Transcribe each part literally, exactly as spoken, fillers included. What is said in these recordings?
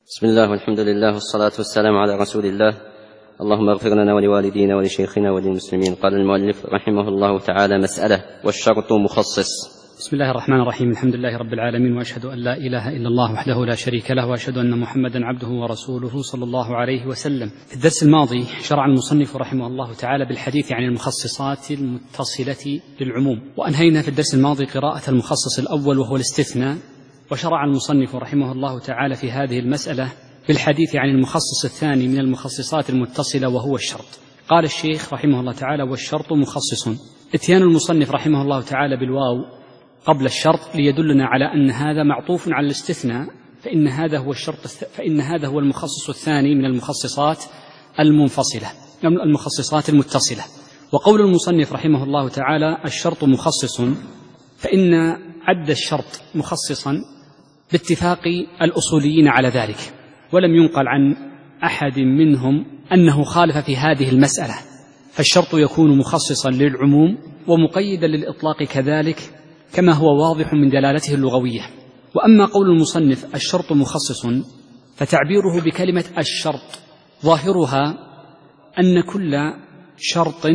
بسم الله والحمد لله والصلاة والسلام على رسول الله. اللهم اغفر لنا ولوالدينا ولشيخنا وللمسلمين. قال المؤلف رحمه الله تعالى: مسألة: والشرط مخصص. بسم الله الرحمن الرحيم. الحمد لله رب العالمين، وأشهد أن لا إله إلا الله وحده لا شريك له، وأشهد أن محمدا عبده ورسوله صلى الله عليه وسلم. في الدرس الماضي شرع المصنف رحمه الله تعالى بالحديث عن المخصصات المتصلة للعموم، وأنهينا في الدرس الماضي قراءة المخصص الأول وهو الاستثناء، وشرع المصنف رحمه الله تعالى في هذه المسألة بالحديث عن المخصص الثاني من المخصصات المتصلة وهو الشرط. قال الشيخ رحمه الله تعالى: والشرط مخصص. اتيان المصنف رحمه الله تعالى بالواو قبل الشرط ليدلنا على أن هذا معطوف على الاستثناء، فإن هذا هو الشرط فإن هذا هو المخصص الثاني من المخصصات المنفصلة المخصصات المتصلة. وقول المصنف رحمه الله تعالى: الشرط مخصص، فإن عد الشرط مخصصا باتفاق الأصوليين على ذلك، ولم ينقل عن أحد منهم أنه خالف في هذه المسألة، فالشرط يكون مخصصا للعموم ومقيدا للإطلاق كذلك، كما هو واضح من دلالته اللغوية. وأما قول المصنف الشرط مخصص فتعبيره بكلمة الشرط ظاهرها أن كل شرط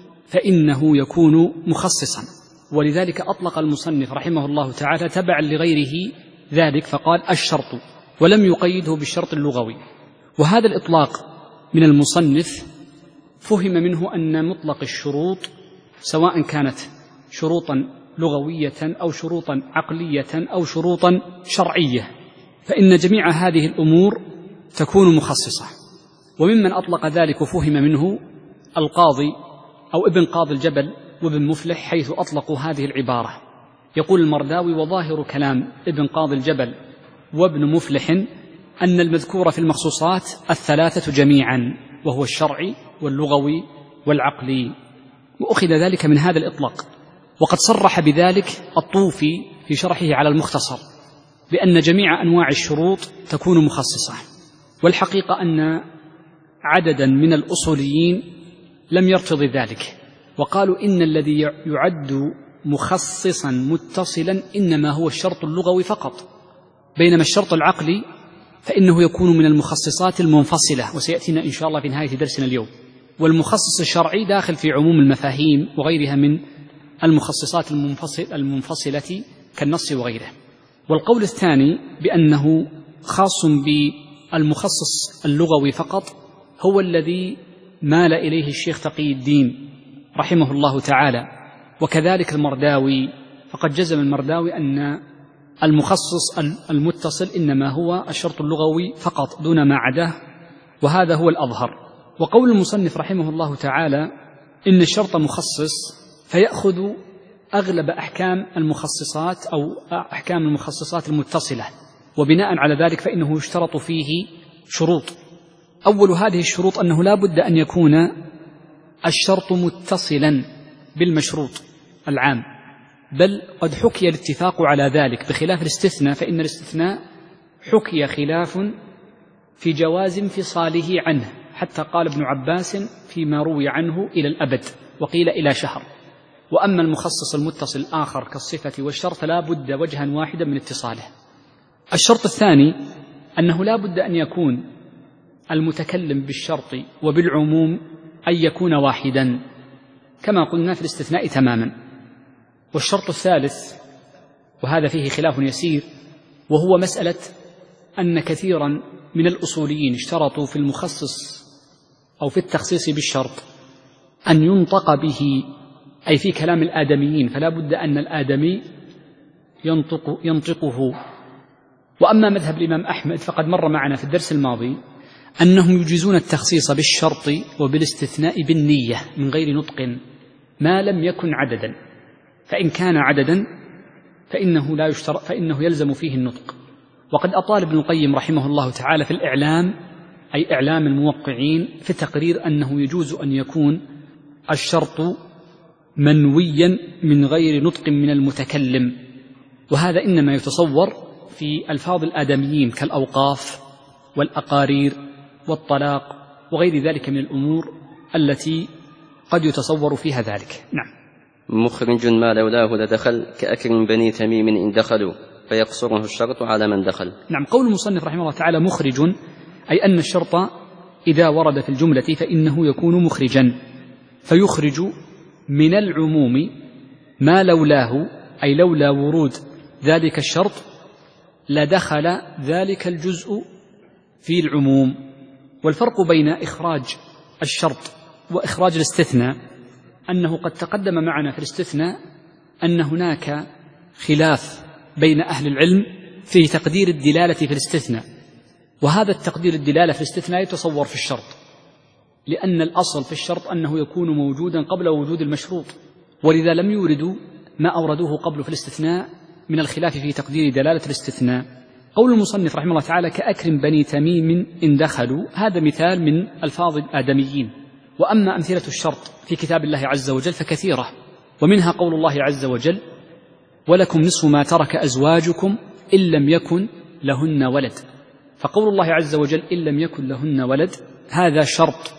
فإنه يكون مخصصا، ولذلك أطلق المصنف رحمه الله تعالى تبعا لغيره ذلك فقال الشرط، ولم يقيده بالشرط اللغوي. وهذا الإطلاق من المصنف فهم منه أن مطلق الشروط سواء كانت شروطا لغوية أو شروطا عقلية أو شروطا شرعية، فإن جميع هذه الأمور تكون مخصصة. وممن أطلق ذلك وفهم منه القاضي أو ابن قاضي الجبل وابن مفلح، حيث أطلقوا هذه العبارة. يقول المرداوي: وظاهر كلام ابن قاضي الجبل وابن مفلح أن المذكور في المخصوصات الثلاثة جميعا، وهو الشرعي واللغوي والعقلي، وأخذ ذلك من هذا الإطلاق. وقد صرح بذلك الطوفي في شرحه على المختصر بأن جميع أنواع الشروط تكون مخصصة. والحقيقة أن عددا من الأصوليين لم يرتض ذلك، وقالوا إن الذي يعد مخصصا متصلا إنما هو الشرط اللغوي فقط، بينما الشرط العقلي فإنه يكون من المخصصات المنفصلة، وسيأتينا إن شاء الله في نهاية درسنا اليوم. والمخصص الشرعي داخل في عموم المفاهيم وغيرها من المخصصات المنفصل المنفصلة كالنص وغيره. والقول الثاني بأنه خاص بالمخصص اللغوي فقط هو الذي مال إليه الشيخ تقي الدين رحمه الله تعالى، وكذلك المرداوي، فقد جزم المرداوي أن المخصص المتصل إنما هو الشرط اللغوي فقط دون ما عداه، وهذا هو الأظهر. وقول المصنف رحمه الله تعالى إن الشرط مخصص فيأخذ أغلب أحكام المخصصات أو أحكام المخصصات المتصلة، وبناء على ذلك فإنه يشترط فيه شروط. أول هذه الشروط أنه لا بد أن يكون الشرط متصلا بالمشروط العام، بل قد حكي الاتفاق على ذلك، بخلاف الاستثناء، فإن الاستثناء حكي خلاف في جواز انفصاله عنه، حتى قال ابن عباس فيما روي عنه إلى الأبد، وقيل إلى شهر. وأما المخصص المتصل الآخر كالصفة والشرط لا بد وجها واحدا من اتصاله. الشرط الثاني أنه لا بد أن يكون المتكلم بالشرط وبالعموم أن يكون واحدا، كما قلنا في الاستثناء تماما. والشرط الثالث، وهذا فيه خلاف يسير، وهو مسألة أن كثيرا من الأصوليين اشترطوا في المخصص أو في التخصيص بالشرط أن ينطق به، أي في كلام الآدميين، فلا بد أن الآدمي ينطق ينطقه. وأما مذهب الإمام أحمد فقد مر معنا في الدرس الماضي أنهم يجيزون التخصيص بالشرط وبالاستثناء بالنية من غير نطق ما لم يكن عددا، فإن كان عددا فإنه لا يشترط فإنه يلزم فيه النطق. وقد أطال ابن القيم رحمه الله تعالى في الإعلام، أي إعلام الموقعين، في تقرير أنه يجوز أن يكون الشرط منويا من غير نطق من المتكلم، وهذا إنما يتصور في ألفاظ الآدميين كالأوقاف والأقارير والطلاق وغير ذلك من الأمور التي قد يتصور فيها ذلك. نعم. مخرج ما لولاه لدخل كأكرم بني تميم إن دخلوا. فيقصره الشرط على من دخل. نعم. قول المصنف رحمه الله تعالى مخرج، أي أن الشرط إذا ورد في الجملة فإنه يكون مخرجا، فيخرج من العموم ما لولاه، أي لولا ورود ذلك الشرط لدخل ذلك الجزء في العموم. والفرق بين إخراج الشرط وإخراج الاستثناء أنه قد تقدم معنا في الاستثناء أن هناك خلاف بين أهل العلم في تقدير الدلالة في الاستثناء، وهذا التقدير الدلالة في الاستثناء يتصور في الشرط، لأن الأصل في الشرط أنه يكون موجودا قبل وجود المشروط، ولذا لم يوردوا ما أوردوه قبل في الاستثناء من الخلاف في تقدير دلالة الاستثناء. قول المصنف رحمه الله تعالى كأكرم بني تميم إن دخلوا، هذا مثال من ألفاظ الآدميين. وأما أمثلة الشرط في كتاب الله عز وجل فكثيرة، ومنها قول الله عز وجل ولكم نصف ما ترك أزواجكم إن لم يكن لهن ولد. فقول الله عز وجل إن لم يكن لهن ولد هذا شرط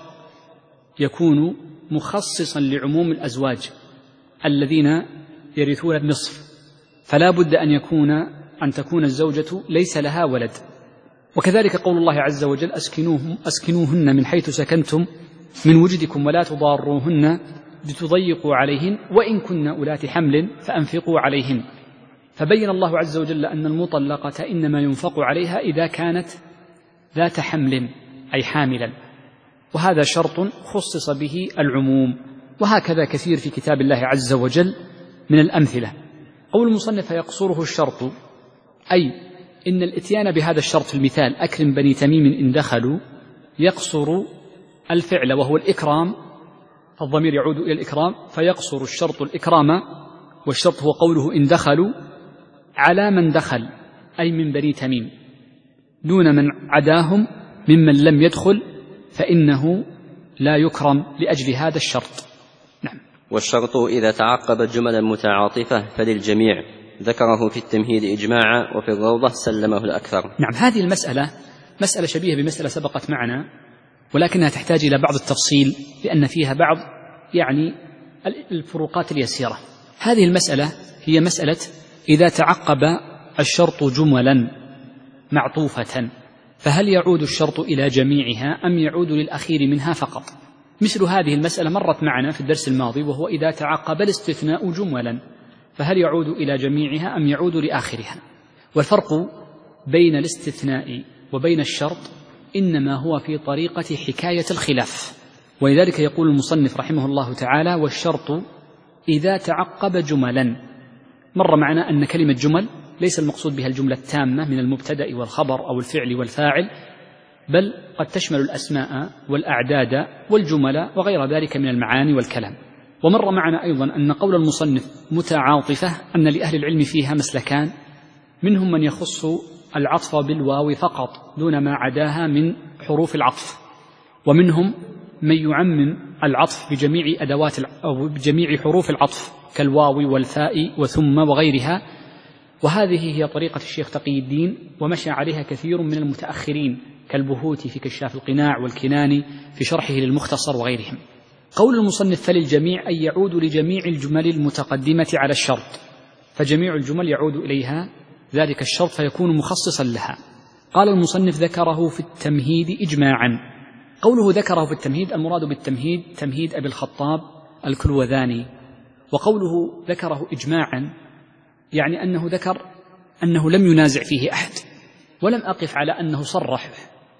يكون مخصصا لعموم الأزواج الذين يرثون النصف، فلا بد أن يكون أن تكون الزوجة ليس لها ولد. وكذلك قول الله عز وجل أسكنوهم أسكنوهن من حيث سكنتم من وجدكم ولا تضاروهن لتضيقوا عليهن وإن كن أولات حمل فأنفقوا عليهن. فبين الله عز وجل أن المطلقة إنما ينفق عليها إذا كانت ذات حمل أي حاملا، وهذا شرط خصص به العموم. وهكذا كثير في كتاب الله عز وجل من الأمثلة. قول المصنف يقصره الشرط، أي إن الإتيان بهذا الشرط في المثال أكرم بني تميم إن دخلوا يقصر الفعل وهو الإكرام، فالضمير يعود إلى الإكرام، فيقصر الشرط الإكرام، والشرط هو قوله إن دخلوا على من دخل أي من بني تميم دون من عداهم ممن لم يدخل، فإنه لا يكرم لأجل هذا الشرط. نعم. والشرط إذا تعقبت جملا متعاطفة فللجميع، ذكره في التمهيد إجماعا وفي الروضة سلمه الأكثر. نعم. هذه المسألة مسألة شبيهة بمسألة سبقت معنا، ولكنها تحتاج إلى بعض التفصيل لأن فيها بعض يعني الفروقات اليسيرة. هذه المسألة هي مسألة إذا تعقب الشرط جملا معطوفة فهل يعود الشرط إلى جميعها أم يعود للأخير منها فقط؟ مثل هذه المسألة مرت معنا في الدرس الماضي، وهو إذا تعقب الاستثناء جملا فهل يعود إلى جميعها أم يعود لآخرها؟ والفرق بين الاستثناء وبين الشرط إنما هو في طريقة حكاية الخلاف. ولذلك يقول المصنف رحمه الله تعالى والشرط إذا تعقب جملا. مر معنا أن كلمة جمل ليس المقصود بها الجملة التامة من المبتدأ والخبر أو الفعل والفاعل، بل قد تشمل الأسماء والأعداد والجمل وغير ذلك من المعاني والكلام. ومر معنا أيضا أن قول المصنف متعاطفة أن لأهل العلم فيها مسلكان، منهم من يخص العطف بالواو فقط دون ما عداها من حروف العطف، ومنهم من يعمم العطف بجميع أدوات أو بجميع حروف العطف كالواو والفاء وثم وغيرها. وهذه هي طريقة الشيخ تقي الدين، ومشى عليها كثير من المتأخرين كالبهوتي في كشاف القناع والكناني في شرحه للمختصر وغيرهم. قول المصنف فللجميع أي يعود لجميع الجمل المتقدمة على الشرط، فجميع الجمل يعود إليها ذلك الشرط فيكون مخصصا لها. قال المصنف ذكره في التمهيد إجماعا. قوله ذكره في التمهيد المراد بالتمهيد تمهيد أبي الخطاب الكلوذاني، وقوله ذكره إجماعا يعني أنه ذكر أنه لم ينازع فيه أحد، ولم أقف على أنه صرح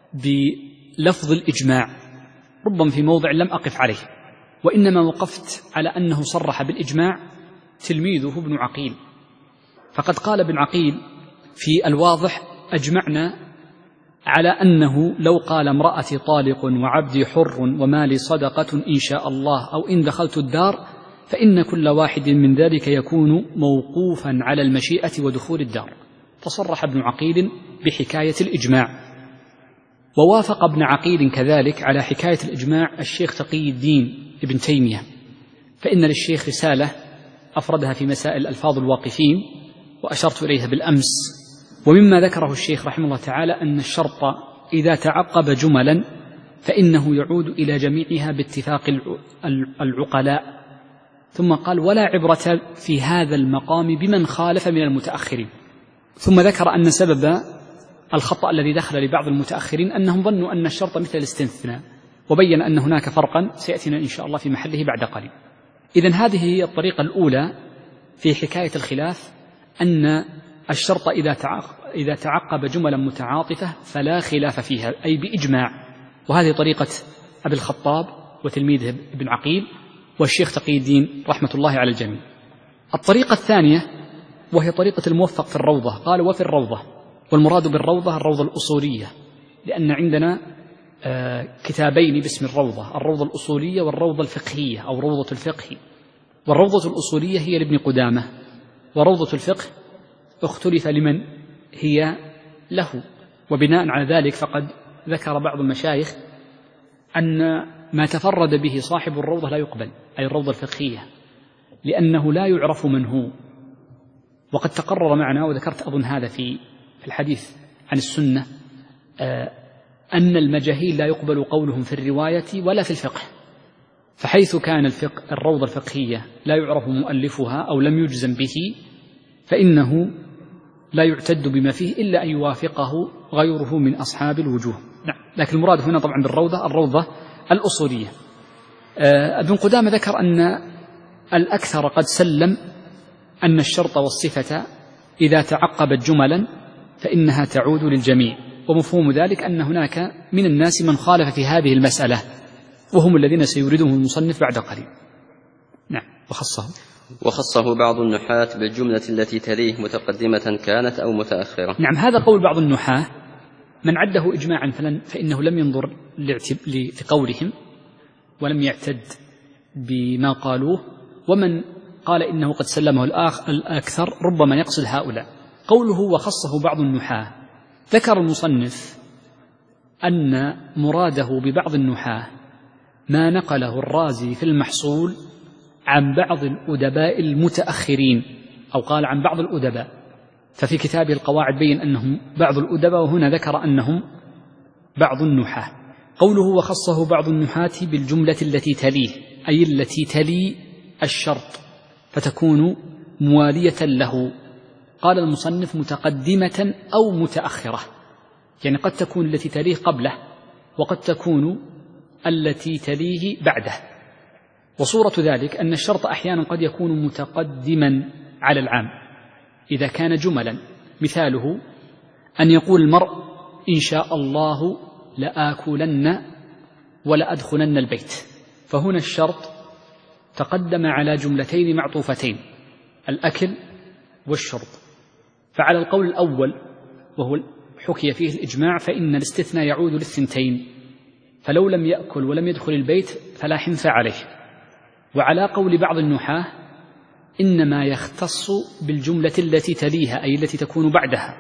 بلفظ الإجماع، ربما في موضع لم أقف عليه، وإنما وقفت على أنه صرح بالإجماع تلميذه ابن عقيل. فقد قال ابن عقيل في الواضح أجمعنا على أنه لو قال امرأتي طالق وعبدي حر ومالي صدقة إن شاء الله أو إن دخلت الدار فإن كل واحد من ذلك يكون موقوفا على المشيئة ودخول الدار. فصرح ابن عقيل بحكاية الإجماع. ووافق ابن عقيل كذلك على حكاية الإجماع الشيخ تقي الدين ابن تيمية، فإن للشيخ رسالة أفردها في مسائل ألفاظ الواقفين وأشرت إليها بالأمس. ومما ذكره الشيخ رحمه الله تعالى أن الشرط إذا تعقب جملا فإنه يعود إلى جميعها باتفاق العقلاء. ثم قال ولا عبرة في هذا المقام بمن خالف من المتأخرين. ثم ذكر أن سبب الخطأ الذي دخل لبعض المتأخرين أنهم ظنوا أن الشرط مثل الاستثناء، وبين أن هناك فرقا سيأتينا إن شاء الله في محله بعد قليل. إذن هذه هي الطريقة الأولى في حكاية الخلاف، أن الشرط إذا إذا تعقب جملا متعاطفة فلا خلاف فيها، أي بإجماع. وهذه طريقة أبي الخطاب وتلميذه ابن عقيل والشيخ تقي الدين رحمة الله على الجميع. الطريقة الثانية وهي طريقة الموفق في الروضة، قال وفي الروضة، والمراد بالروضة الروضة الأصولية، لأن عندنا آه كتابين باسم الروضة، الروضة الأصولية والروضة الفقهية أو روضة الفقه. والروضة الأصولية هي لابن قدامة، وروضة الفقه اختلف لمن هي له. وبناء على ذلك فقد ذكر بعض المشايخ أن ما تفرد به صاحب الروضة لا يقبل، أي الروضة الفقهية، لأنه لا يعرف من هو. وقد تقرر معنا وذكرت أظن هذا في الحديث عن السنة أن المجاهيل لا يقبل قولهم في الرواية ولا في الفقه، فحيث كان الفقه الروضة الفقهية لا يعرف مؤلفها أو لم يجزم به فإنه لا يعتد بما فيه إلا أن يوافقه غيره من أصحاب الوجوه. نعم. لكن المراد هنا طبعا بالروضة الروضة الأصولية. ابن قدامة ذكر أن الأكثر قد سلم أن الشرط والصفة إذا تعقبت جملا فإنها تعود للجميع، ومفهوم ذلك أن هناك من الناس من خالف في هذه المسألة، وهم الذين سيوردهم المصنف بعد قليل. نعم. وخصه وخصه بعض النحاة بالجملة التي تليه متقدمة كانت أو متأخرة. نعم. هذا قول بعض النحاة، من عده إجماعا فإنه لم ينظر لقولهم ولم يعتد بما قالوه، ومن قال إنه قد سلمه الأكثر ربما يقصد هؤلاء. قوله وخصه بعض النحاة، ذكر المصنف أن مراده ببعض النحاة ما نقله الرازي في المحصول عن بعض الأدباء المتأخرين، أو قال عن بعض الأدباء، ففي كتابه القواعد بين أنهم بعض الأدباء، وهنا ذكر أنهم بعض النحاة. قوله وخصه بعض النحاة بالجملة التي تليه، أي التي تلي الشرط فتكون موالية له. قال المصنف متقدمة أو متأخرة، يعني قد تكون التي تليه قبله وقد تكون التي تليه بعده. وصورة ذلك أن الشرط أحيانا قد يكون متقدما على العام إذا كان جملا، مثاله أن يقول المرء إن شاء الله لآكلن ولأدخلن البيت، فهنا الشرط تقدم على جملتين معطوفتين، الأكل والشرب. فعلى القول الأول وهو حكي فيه الإجماع فإن الاستثناء يعود للثنتين، فلو لم يأكل ولم يدخل البيت فلا حنث عليه. وعلى قول بعض النحاة إنما يختص بالجملة التي تليها، أي التي تكون بعدها،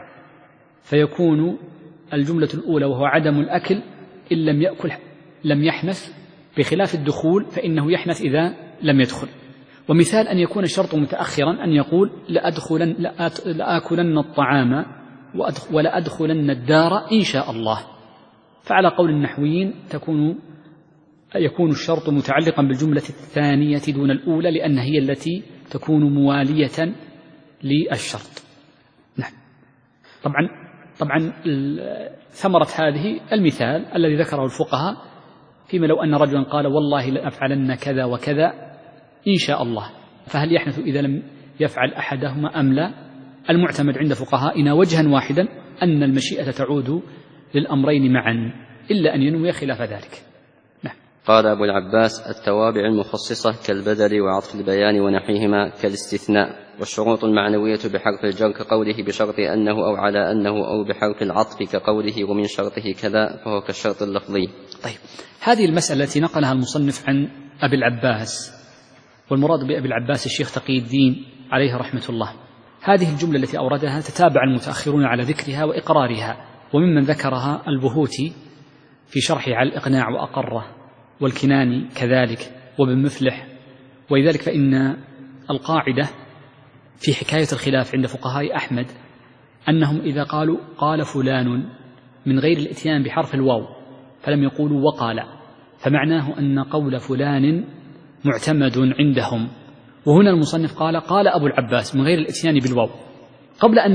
فيكون الجملة الأولى وهو عدم الأكل إن لم يأكل لم يحنث، بخلاف الدخول فإنه يحنث إذا لم يدخل. ومثال أن يكون الشرط متأخرا أن يقول لأدخلن لآكلن الطعام ولأدخلن الدار إن شاء الله. فعلى قول النحويين تكون يكون الشرط متعلقا بالجملة الثانية دون الأولى، لأن هي التي تكون موالية للشرط. نعم. طبعا طبعا ثمرة هذه المثال الذي ذكره الفقهاء، فيما لو أن رجلا قال والله لأفعلن كذا وكذا إن شاء الله، فهل يحنث إذا لم يفعل أحدهما أم لا؟ المعتمد عند فقهائنا وجها واحدا أن المشيئة تعود للأمرين معا، إلا أن ينوي خلاف ذلك. نعم. قال أبو العباس التوابع المخصصة كالبدل وعطف البيان ونحيهما كالاستثناء، والشروط المعنوية بحرف الجر كقوله بشرط أنه أو على أنه، أو بحرف العطف كقوله ومن شرطه كذا، فهو كالشرط اللفظي. طيب، هذه المسألة التي نقلها المصنف عن أبي العباس، والمراد بأبي العباس الشيخ تقي الدين عليه رحمة الله، هذه الجملة التي أوردها تتابع المتأخرون على ذكرها وإقرارها، وممن ذكرها البهوتي في شرحه على الإقناع وأقره، والكناني كذلك، وابن مفلح. ولذلك فإن القاعدة في حكاية الخلاف عند فقهاء أحمد أنهم إذا قالوا قال فلان من غير الإتيان بحرف الواو فلم يقولوا وقال، فمعناه أن قول فلان معتمد عندهم. وهنا المصنف قال قال أبو العباس من غير الإتيان بالواو، قبل أن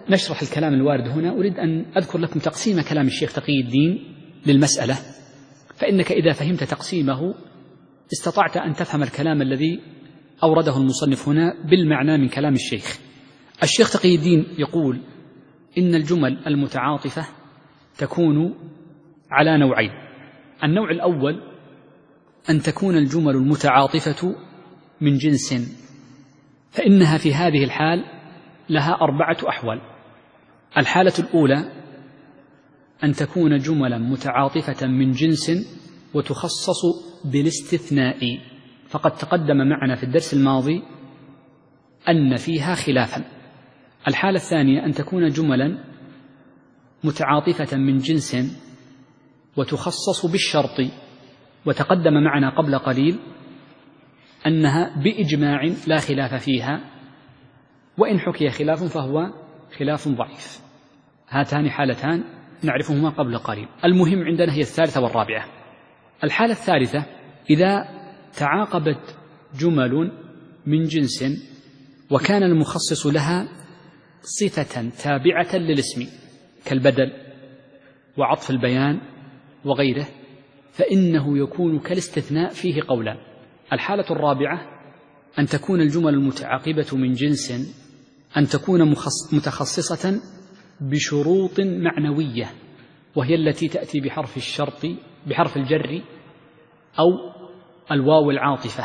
نشرح الكلام الوارد هنا أريد أن أذكر لكم تقسيم كلام الشيخ تقي الدين للمسألة، فإنك إذا فهمت تقسيمه استطعت أن تفهم الكلام الذي أورده المصنف هنا بالمعنى من كلام الشيخ. الشيخ تقي الدين يقول إن الجمل المتعاطفة تكون على نوعين. النوع الأول أن تكون الجمل المتعاطفة من جنس، فإنها في هذه الحال لها أربعة أحوال. الحالة الأولى أن تكون جملا متعاطفة من جنس وتخصص بالاستثناء، فقد تقدم معنا في الدرس الماضي أن فيها خلافا. الحالة الثانية أن تكون جملا متعاطفة من جنس وتخصص بالشرط، وتقدم معنا قبل قليل أنها بإجماع لا خلاف فيها، وإن حكي خلاف فهو خلاف ضعيف. هاتان حالتان نعرفهما قبل قليل. المهم عندنا هي الثالثة والرابعة. الحالة الثالثة إذا تعاقبت جمل من جنس وكان المخصص لها صفة تابعة للاسم كالبدل وعطف البيان وغيره، فإنه يكون كالاستثناء فيه قولان. الحالة الرابعة أن تكون الجمل المتعاقبة من جنس أن تكون متخصصة بشروط معنوية، وهي التي تأتي بحرف الشرط بحرف الجر أو الواو العاطفة،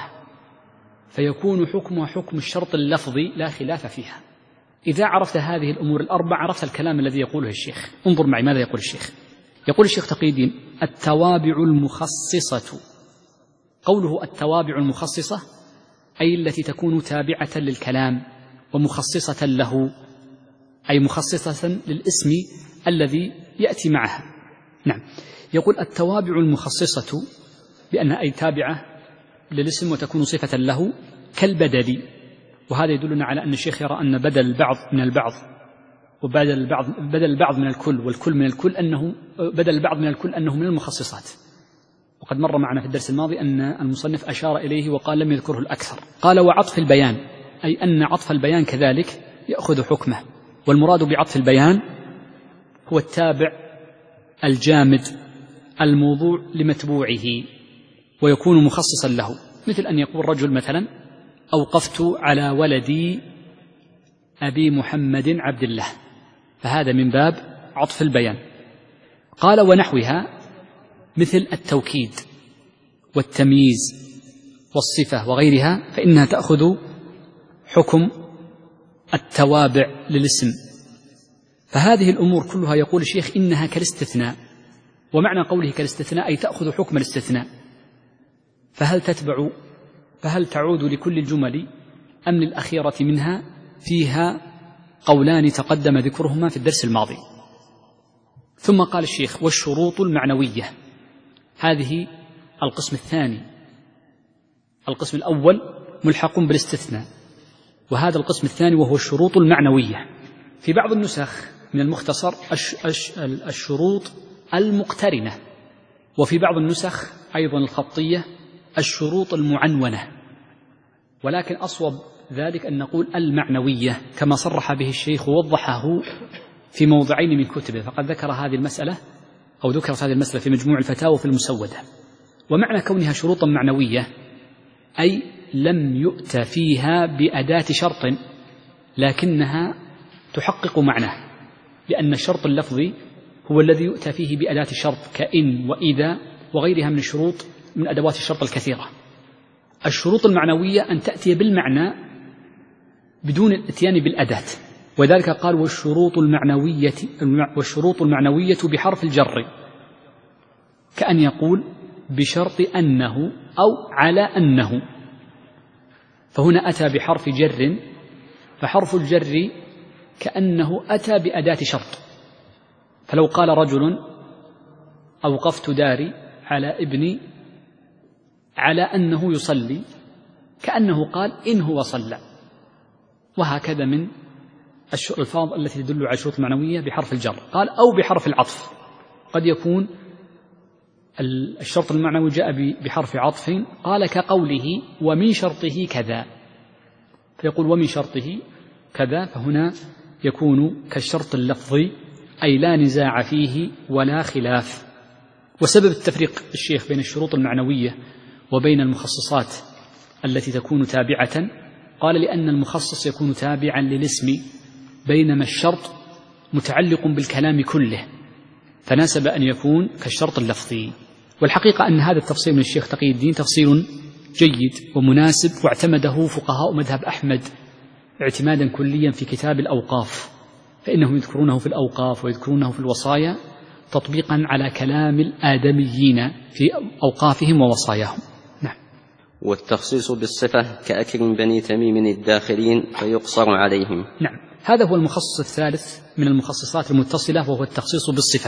فيكون حكمها حكم الشرط اللفظي لا خلاف فيها. إذا عرفت هذه الأمور الأربع عرفت الكلام الذي يقوله الشيخ. انظر معي ماذا يقول الشيخ. يقول الشيخ تقي الدين: التوابع المخصصة. قوله التوابع المخصصة أي التي تكون تابعة للكلام ومخصصة له، أي مخصصة للاسم الذي يأتي معها. نعم، يقول التوابع المخصصة بأنها أي تابعة للاسم وتكون صفة له كالبدل، وهذا يدلنا على أن الشيخ يرى أن بدل البعض من البعض وبدل البعض بدل البعض من الكل والكل من الكل أنه بدل البعض من الكل أنه من المخصصات. وقد مر معنا في الدرس الماضي أن المصنف أشار إليه وقال لم يذكره الأكثر. قال: وعطف البيان، أي أن عطف البيان كذلك يأخذ حكمه. والمراد بعطف البيان هو التابع الجامد الموضوع لمتبوعه ويكون مخصصا له، مثل أن يقول رجل مثلا: أوقفت على ولدي أبي محمد عبد الله، فهذا من باب عطف البيان. قال: ونحوها مثل التوكيد والتمييز والصفة وغيرها، فإنها تأخذ حكم التوابع للاسم. فهذه الأمور كلها يقول الشيخ إنها كالاستثناء، ومعنى قوله كالاستثناء أي تأخذ حكم الاستثناء. فهل تتبع فهل تعود لكل الجمل أم للأخيرة منها؟ فيها قولان تقدم ذكرهما في الدرس الماضي. ثم قال الشيخ: والشروط المعنوية. هذه القسم الثاني. القسم الأول ملحق بالاستثناء، وهذا القسم الثاني وهو الشروط المعنوية. في بعض النسخ من المختصر الشروط المقترنة، وفي بعض النسخ أيضا الخطية الشروط المعنونة، ولكن أصوب ذلك أن نقول المعنوية كما صرح به الشيخ ووضحه في موضعين من كتبه، فقد ذكر هذه المسألة أو ذكرت هذه المسألة في مجموع الفتاوى في المسودة. ومعنى كونها شروطا معنوية أي لم يؤت فيها بأداة شرط، لكنها تحقق معناه، لأن الشرط اللفظي هو الذي يؤتى فيه بأداة شرط كإن وإذا وغيرها من الشروط من أدوات الشرط الكثيرة. الشروط المعنوية أن تأتي بالمعنى بدون الاتيان بالأداة، وذلك قال: والشروط المعنوية والشروط المعنوية بحرف الجر، كأن يقول بشرط أنه أو على أنه، فهنا أتى بحرف جر، فحرف الجر كأنه أتى بأداة شرط. فلو قال رجل: أوقفت داري على ابني على أنه يصلي، كأنه قال إن هو صلى. وهكذا من الألفاظ التي تدل على الشروط المعنوية بحرف الجر. قال: أو بحرف العطف، قد يكون الشرط المعنوي جاء بحرف عطف، قال كقوله ومن شرطه كذا، فيقول ومن شرطه كذا، فهنا يكون كالشرط اللفظي، أي لا نزاع فيه ولا خلاف. وسبب التفريق الشيخ بين الشروط المعنوية وبين المخصصات التي تكون تابعة، قال لأن المخصص يكون تابعا للاسم، بينما الشرط متعلق بالكلام كله، فناسب أن يكون كالشرط اللفظي. والحقيقة أن هذا التفصيل من الشيخ تقي الدين تفصيل جيد ومناسب، واعتمده فقهاء مذهب أحمد اعتمادا كليا في كتاب الأوقاف، فإنهم يذكرونه في الأوقاف ويذكرونه في الوصايا تطبيقا على كلام الآدميين في أوقافهم ووصاياهم. نعم. والتخصيص بالصفة كأكرم بني تميم الداخلين فيقصر عليهم. نعم، هذا هو المخصص الثالث من المخصصات المتصلة، وهو التخصيص بالصفة.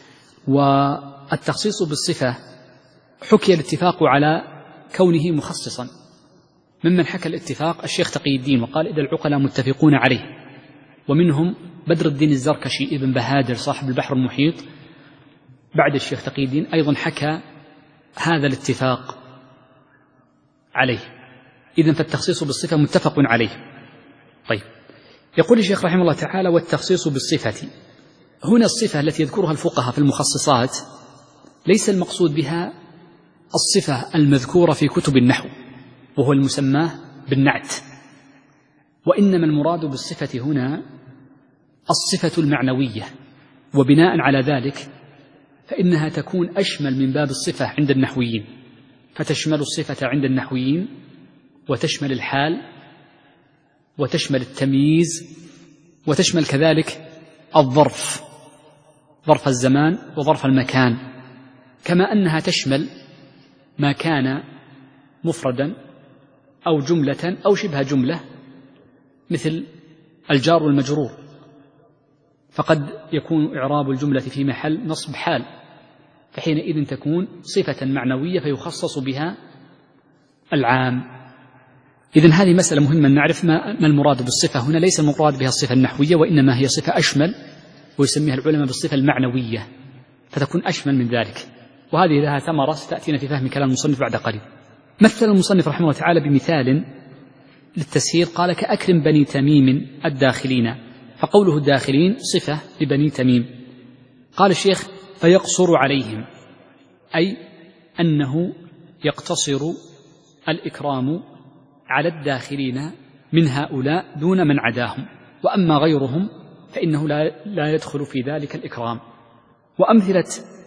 والتخصيص بالصفة حكي الاتفاق على كونه مخصصا، ممن حكى الاتفاق الشيخ تقي الدين وقال إذا العقلاء متفقون عليه، ومنهم بدر الدين الزركشي ابن بهادر صاحب البحر المحيط بعد الشيخ تقي الدين أيضا حكى هذا الاتفاق عليه. إذن فالتخصيص بالصفة متفق عليه. طيب، يقول الشيخ رحمه الله تعالى والتخصيص بالصفة، هنا الصفة التي يذكرها الفقهاء في المخصصات ليس المقصود بها الصفة المذكورة في كتب النحو وهو المسمى بالنعت، وإنما المراد بالصفة هنا الصفة المعنوية، وبناء على ذلك فإنها تكون أشمل من باب الصفة عند النحويين، فتشمل الصفة عند النحويين وتشمل الحال وتشمل التمييز وتشمل كذلك الظرف، ظرف الزمان وظرف المكان، كما أنها تشمل ما كان مفردا أو جملة أو شبه جملة مثل الجار والمجرور، فقد يكون إعراب الجملة في محل نصب حال، فحينئذ تكون صفة معنوية فيخصص بها العام. إذن هذه مسألة مهمة نعرف ما المراد بالصفة هنا، ليس المراد بها الصفة النحوية، وإنما هي صفة أشمل ويسميها العلماء بالصفة المعنوية، فتكون أشمل من ذلك. وهذه لها ثمرة ستأتينا في فهم كلام المصنف بعد قليل. مثل المصنف رحمه الله تعالى بمثال للتسهيل، قال كأكرم بني تميم الداخلين، فقوله الداخلين صفة لبني تميم. قال الشيخ فيقصر عليهم، أي أنه يقتصر الإكرام على الداخلين من هؤلاء دون من عداهم، وأما غيرهم فإنه لا, لا يدخل في ذلك الإكرام. وأمثلة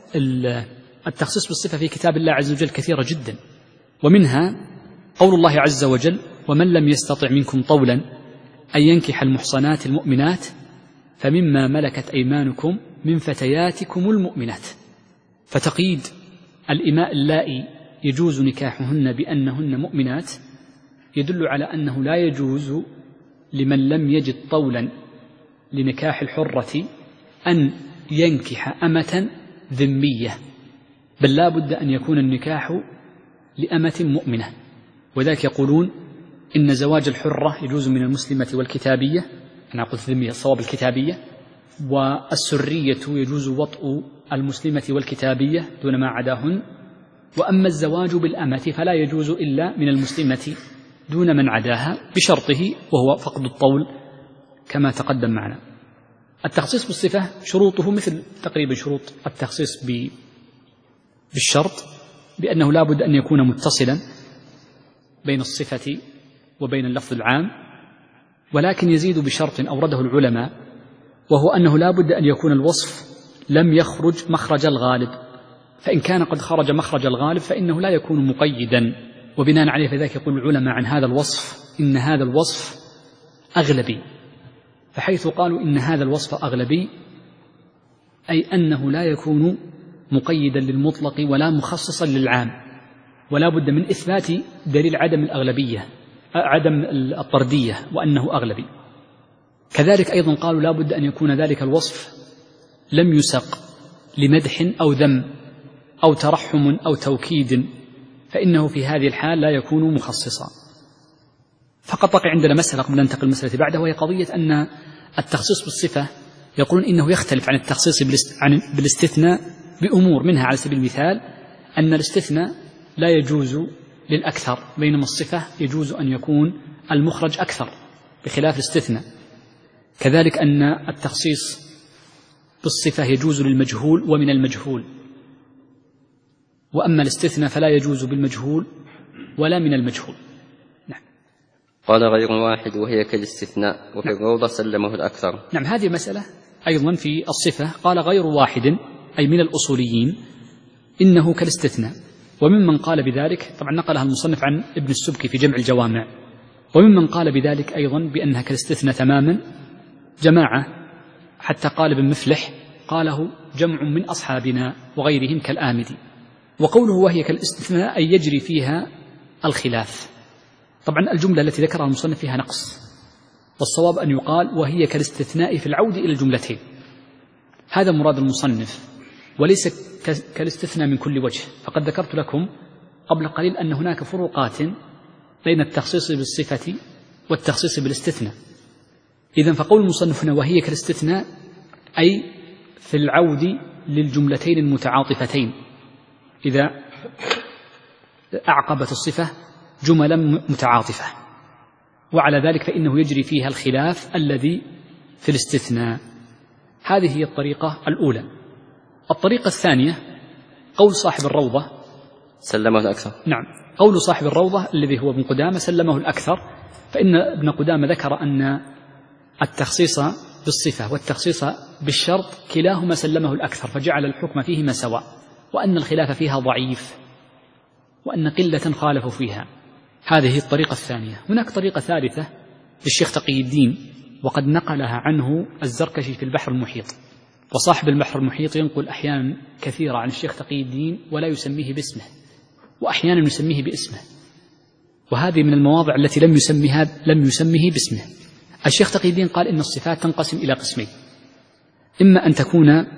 التخصيص بالصفة في كتاب الله عز وجل كثيرة جدا، ومنها قول الله عز وجل ومن لم يستطع منكم طولا أن ينكح المحصنات المؤمنات فمما ملكت أيمانكم من فتياتكم المؤمنات، فتقييد الإماء اللائي يجوز نكاحهن بأنهن مؤمنات يدل على أنه لا يجوز لمن لم يجد طولا لنكاح الحرة أن ينكح أمة ذمية، بل لا بد أن يكون النكاح لأمة مؤمنة. وذلك يقولون إن زواج الحرة يجوز من المسلمة والكتابية، أنا قلت ذمية الصواب الكتابية، والسرية يجوز وطء المسلمة والكتابية دون ما عداهن، وأما الزواج بالأمة فلا يجوز إلا من المسلمة دون من عداها بشرطه وهو فقد الطول كما تقدم معنا. التخصيص بالصفة شروطه مثل تقريبا شروط التخصيص بالشرط، بأنه لا بد أن يكون متصلا بين الصفة وبين اللفظ العام، ولكن يزيد بشرط أورده العلماء، وهو أنه لا بد أن يكون الوصف لم يخرج مخرج الغالب، فإن كان قد خرج مخرج الغالب فإنه لا يكون مقيدا. وبناء عليه فذلك يقول العلماء عن هذا الوصف إن هذا الوصف أغلبي، فحيث قالوا إن هذا الوصف أغلبي أي أنه لا يكون مقيدا للمطلق ولا مخصصا للعام، ولا بد من إثبات دليل عدم الأغلبية عدم الطردية وأنه أغلبي. كذلك أيضا قالوا لا بد أن يكون ذلك الوصف لم يسق لمدح أو ذم أو ترحم أو توكيد، فإنه في هذه الحال لا يكون مخصصا. فقط بقي عندنا مسألة قبل أن ننتقل المسألة بعدها، وهي قضية أن التخصيص بالصفة يقولون إنه يختلف عن التخصيص بالاستثناء بأمور، منها على سبيل المثال أن الاستثناء لا يجوز للأكثر، بينما الصفة يجوز أن يكون المخرج أكثر بخلاف الاستثناء. كذلك أن التخصيص بالصفة يجوز للمجهول ومن المجهول، وأما الاستثناء فلا يجوز بالمجهول ولا من المجهول. نعم. قال غير واحد وهي كالاستثناء، وفي الروضة سلمه الأكثر. نعم، هذه مسألة أيضا في الصفة. قال غير واحد أي من الأصوليين إنه كالاستثناء، وممن قال بذلك طبعا نقلها المصنف عن ابن السبكي في جمع الجوامع، وممن قال بذلك أيضا بأنها كالاستثناء تماما جماعة، حتى قال ابن مفلح قاله جمع من أصحابنا وغيرهم كالآمدي. وقوله وهي كالاستثناء أي يجري فيها الخلاف. طبعا الجملة التي ذكرها المصنف فيها نقص، والصواب أن يقال وهي كالاستثناء في العود إلى الجملتين، هذا مراد المصنف، وليس كالاستثناء من كل وجه. فقد ذكرت لكم قبل قليل أن هناك فروقات بين التخصيص بالصفة والتخصيص بالاستثناء. إذن فقول المصنف هنا وهي كالاستثناء أي في العود للجملتين المتعاطفتين، إذا أعقبت الصفة جملا متعاطفة، وعلى ذلك فإنه يجري فيها الخلاف الذي في الاستثناء. هذه هي الطريقة الأولى. الطريقة الثانية قول صاحب الروضة سلمه الأكثر. نعم، قول صاحب الروضة الذي هو ابن قدامة سلمه الأكثر، فإن ابن قدامة ذكر أن التخصيص بالصفة والتخصيص بالشرط كلاهما سلمه الأكثر، فجعل الحكم فيهما سواء، وأن الخلاف فيها ضعيف، وأن قلة خالفوا فيها. هذه الطريقة الثانية. هناك طريقة ثالثة للشيخ تقي الدين، وقد نقلها عنه الزركشي في البحر المحيط، وصاحب البحر المحيط ينقل أحيانا كثيرة عن الشيخ تقي الدين ولا يسميه باسمه، وأحيانا يسميه باسمه، وهذه من المواضع التي لم يسميها لم يسميه باسمه. الشيخ تقي الدين قال إن الصفات تنقسم إلى قسمين: إما أن تكون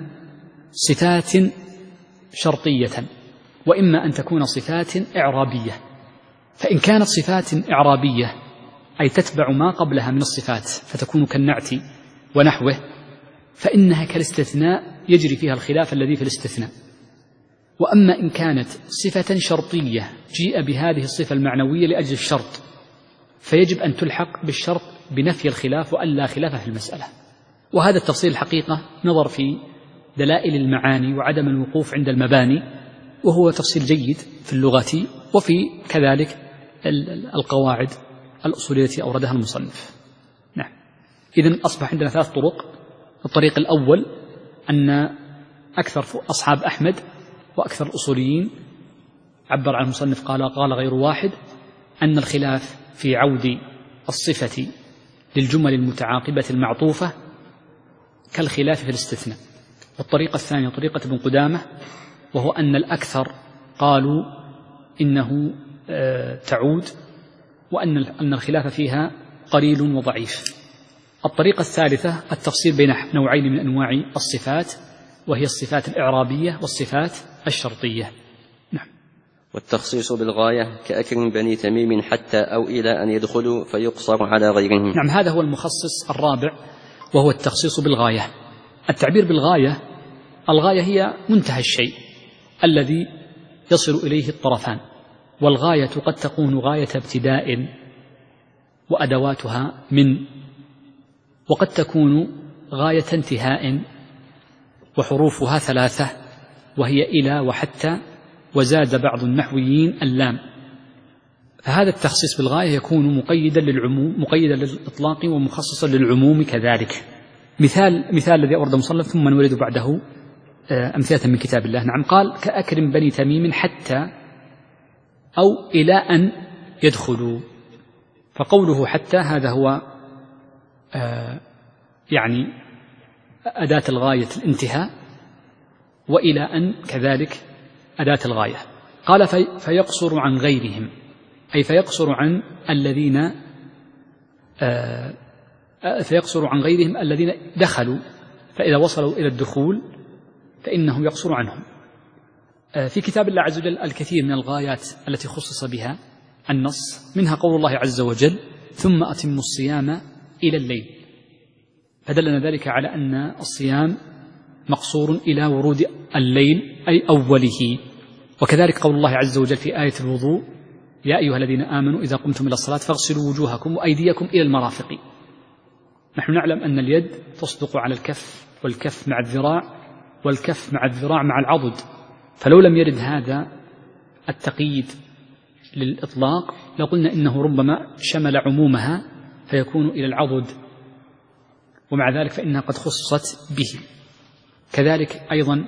صفات شرطية، وإما أن تكون صفات إعرابية. فإن كانت صفات إعرابية أي تتبع ما قبلها من الصفات فتكون كالنعت ونحوه، فإنها كالاستثناء يجري فيها الخلاف الذي في الاستثناء. وأما إن كانت صفة شرطية جيء بهذه الصفة المعنوية لأجل الشرط، فيجب أن تلحق بالشرط بنفي الخلاف وألا خلاف في المسألة. وهذا التفصيل الحقيقة نظر في دلائل المعاني وعدم الوقوف عند المباني، وهو تفصيل جيد في اللغة وفي كذلك القواعد الأصولية التي أوردها المصنف. نعم. إذن أصبح عندنا ثلاث طرق. الطريق الأول أن أكثر أصحاب أحمد وأكثر الأصوليين عبر عن المصنف قال قال غير واحد أن الخلاف في عود الصفة للجمل المتعاقبة المعطوفة كالخلاف في الاستثناء. والطريقة الثانية طريقة ابن قدامة، وهو أن الأكثر قالوا إنه تعود، وأن أن الخلاف فيها قليل وضعيف. الطريقة الثالثة التفصيل بين نوعين من أنواع الصفات، وهي الصفات الإعرابية والصفات الشرطية. نعم. والتخصيص بالغاية كأكرم بني تميم حتى أو إلى أن يدخلوا فيقصر على غيرهم. نعم، هذا هو المخصص الرابع، وهو التخصيص بالغاية. التعبير بالغاية، الغاية هي منتهى الشيء الذي يصل إليه الطرفان، والغاية قد تكون غاية ابتداء وأدواتها من، وقد تكون غاية انتهاء وحروفها ثلاثة وهي إلى وحتى، وزاد بعض النحويين اللام. فهذا التخصيص بالغاية يكون مقيدا للعموم، مقيدا للإطلاق ومخصصا للعموم كذلك. مثال مثال الذي أورد مصنف ثم نورد بعده أمثلة من كتاب الله. نعم، قال كأكرم بني تميم حتى أو إلى أن يدخلوا. فقوله حتى هذا هو آه يعني أداة الغاية الانتهاء، وإلى أن كذلك أداة الغاية. قال في فيقصر عن غيرهم، أي فيقصر عن الذين آه فيقصر عن غيرهم الذين دخلوا، فإذا وصلوا إلى الدخول فإنه يقصر عنهم. آه في كتاب الله عز وجل الكثير من الغايات التي خصص بها النص، منها قول الله عز وجل ثم أتموا الصيام إلى الليل، فدلنا ذلك على أن الصيام مقصور إلى ورود الليل أي أوله. وكذلك قول الله عز وجل في آية الوضوء يا أيها الذين آمنوا إذا قمتم إلى الصلاة فاغسلوا وجوهكم وأيديكم إلى المرافق. نحن نعلم أن اليد تصدق على الكف، والكف مع الذراع، والكف مع الذراع مع العضد، فلو لم يرد هذا التقييد للإطلاق لقلنا إنه ربما شمل عمومها فيكون إلى العضد، ومع ذلك فإنها قد خصصت به. كذلك أيضا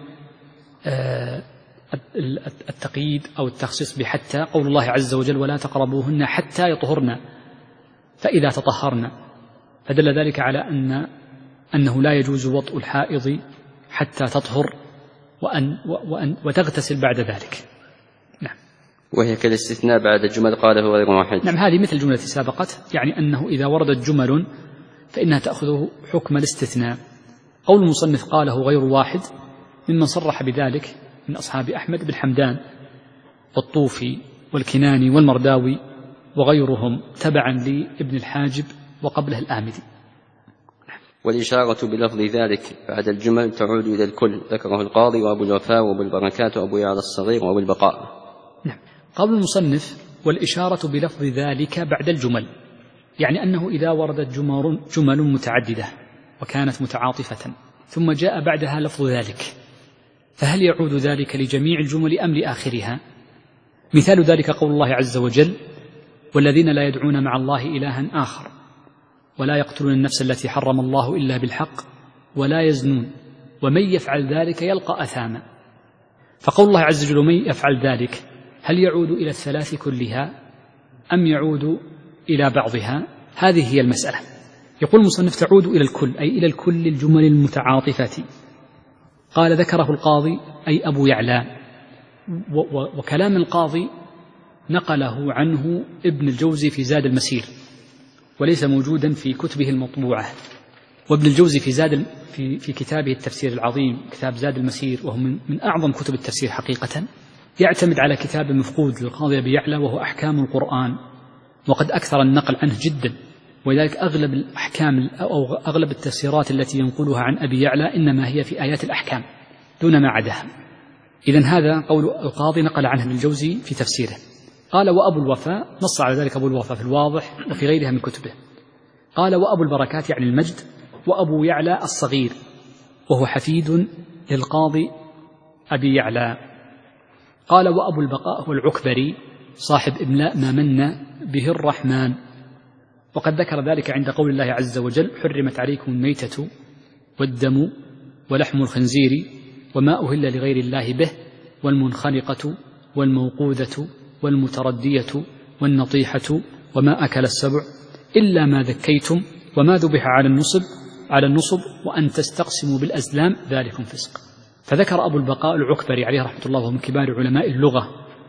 التقييد أو التخصيص بحتى، قول الله عز وجل ولا تقربوهن حتى يطهرن فإذا تطهرن، فدل ذلك على أن أنه لا يجوز وطء الحائض حتى تطهر وأن وأن وتغتسل بعد ذلك. نعم. وهي كالاستثناء بعد الجمل قاله غير واحد. نعم، هذه مثل الجملة سابقت، يعني أنه إذا وردت جمل فإنها تأخذ حكم الاستثناء. قول المصنف قاله غير واحد ممن صرح بذلك من أصحاب أحمد بن حمدان والطوفي والكناني والمرداوي وغيرهم تبعا لابن الحاجب وقبله الآمدي. والإشارة بلفظ ذلك بعد الجمل تعود إلى الكل، ذكره القاضي وأبو الوفاء وأبو البركات وأبو يعلى الصغير وأبو البقاء. نعم. قول المصنف والإشارة بلفظ ذلك بعد الجمل، يعني أنه إذا وردت جمل, جمل متعددة وكانت متعاطفة ثم جاء بعدها لفظ ذلك، فهل يعود ذلك لجميع الجمل أم لآخرها؟ مثال ذلك قول الله عز وجل والذين لا يدعون مع الله إلها آخر ولا يقتلون النفس التي حرم الله إلا بالحق ولا يزنون ومن يفعل ذلك يلقى أثاما. فقول الله عز وجل ومن يفعل ذلك هل يعود إلى الثلاث كلها أم يعود إلى بعضها؟ هذه هي المسألة. يقول المصنف تعود إلى الكل، أي إلى الكل الجمل المتعاطفة. قال ذكره القاضي أي أبو يعلى، وكلام القاضي نقله عنه ابن الجوزي في زاد المسير وليس موجودا في كتبه المطبوعة. وابن الجوزي في زاد في, في كتابه التفسير العظيم كتاب زاد المسير، وهو من, من أعظم كتب التفسير حقيقة، يعتمد على كتاب مفقود للقاضي أبي يعلى وهو أحكام القرآن، وقد أكثر النقل عنه جدا، ولذلك أغلب الأحكام أو أغلب التفسيرات التي ينقلها عن أبي يعلى إنما هي في آيات الأحكام دون ما عداها. إذن هذا قول القاضي نقل عنه ابن الجوزي في تفسيره. قال وأبو الوفاء، نص على ذلك أبو الوفاء في الواضح وفي غيرها من كتبه. قال وأبو البركات يعني المجد، وأبو يعلى الصغير وهو حفيد للقاضي أبي يعلى. قال وأبو البقاء هو العكبري صاحب إملاء ما من به الرحمن، وقد ذكر ذلك عند قول الله عز وجل حرمت عليكم الميتة والدم ولحم الخنزير وما أهل لغير الله به والمنخنقة والموقوذة والمتردية والنطيحة وما أكل السبع إلا ما ذكيتم وما ذبح على النصب على النصب وأن تستقسموا بالأزلام ذلكم فسق. فذكر أبو البقاء العكبري عليه رحمة الله وهو من كبار علماء اللغة،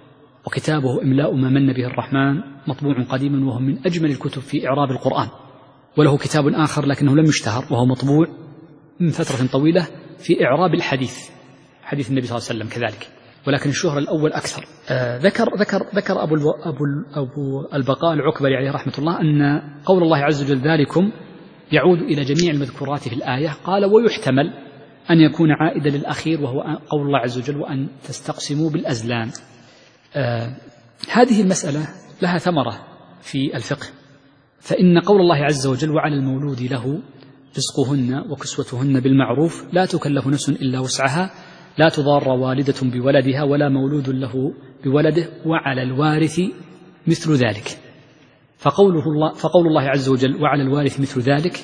وكتابه إملاء ما من به الرحمن مطبوع قديما وهو من أجمل الكتب في إعراب القرآن. وله كتاب آخر لكنه لم يشتهر وهو مطبوع من فترة طويلة في إعراب الحديث، حديث النبي صلى الله عليه وسلم كذلك، ولكن الشهرة الأول أكثر. آه ذكر ذكر ذكر أبو أبو أبو البقاء العكبري عليه رحمة الله أن قول الله عز وجل ذلكم يعود إلى جميع المذكورات في الآية. قال ويحتمل أن يكون عائدا للأخير وهو قول الله عز وجل وأن تستقسموا بالأزلام. آه هذه المسألة لها ثمرة في الفقه، فإن قول الله عز وجل وعلى المولود له رزقهن وكسوتهن بالمعروف لا تكلف نفس إلا وسعها لا تضار والدة بولدها ولا مولود له بولده وعلى الوارث مثل ذلك. فقوله الله فقول الله عز وجل وعلى الوارث مثل ذلك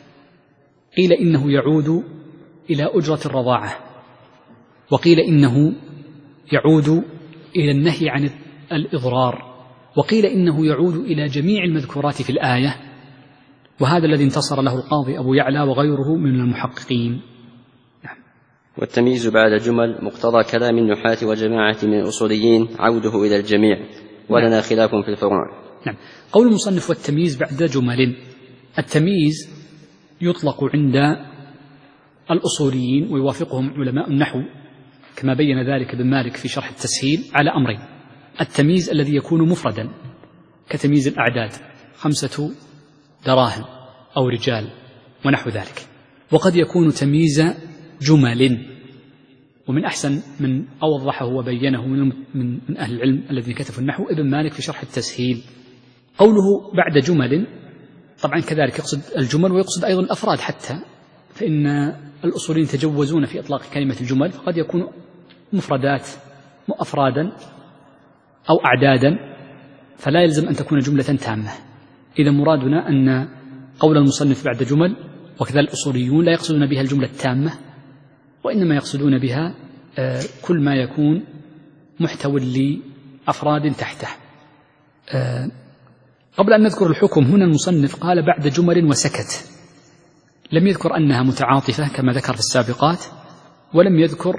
قيل إنه يعود إلى أجرة الرضاعة، وقيل إنه يعود إلى النهي عن الإضرار، وقيل إنه يعود إلى جميع المذكورات في الآية، وهذا الذي انتصر له القاضي أبو يعلى وغيره من المحققين. نعم. والتمييز بعد جمل مقتضى كلام النحاة وجماعة من الأصوليين عوده إلى الجميع، ولنا نعم. خلاف في الفروع. نعم. قول المصنف والتمييز بعد جمل، التمييز يطلق عند الأصوليين ويوافقهم علماء النحو كما بين ذلك ابن مالك في شرح التسهيل على أمرين: التمييز الذي يكون مفردا كتمييز الأعداد خمسة دراهم أو رجال ونحو ذلك، وقد يكون تمييز جمل، ومن أحسن من أوضحه وبينه من, من, من أهل العلم الذين كتبوا النحو ابن مالك في شرح التسهيل. قوله بعد جمل طبعا كذلك يقصد الجمل ويقصد أيضا الأفراد حتى، فإن الأصوليين يتجوزون في إطلاق كلمة الجمل، فقد يكون مفردات أفرادا أو أعدادا، فلا يلزم أن تكون جملة تامة. إذا مرادنا أن قول المصنف بعد جمل وكذا الأصوليون لا يقصدون بها الجملة التامة، وإنما يقصدون بها كل ما يكون محتوى لأفراد تحته. قبل أن نذكر الحكم هنا المصنف قال بعد جمل وسكت، لم يذكر أنها متعاطفة كما ذكر في السابقات، ولم يذكر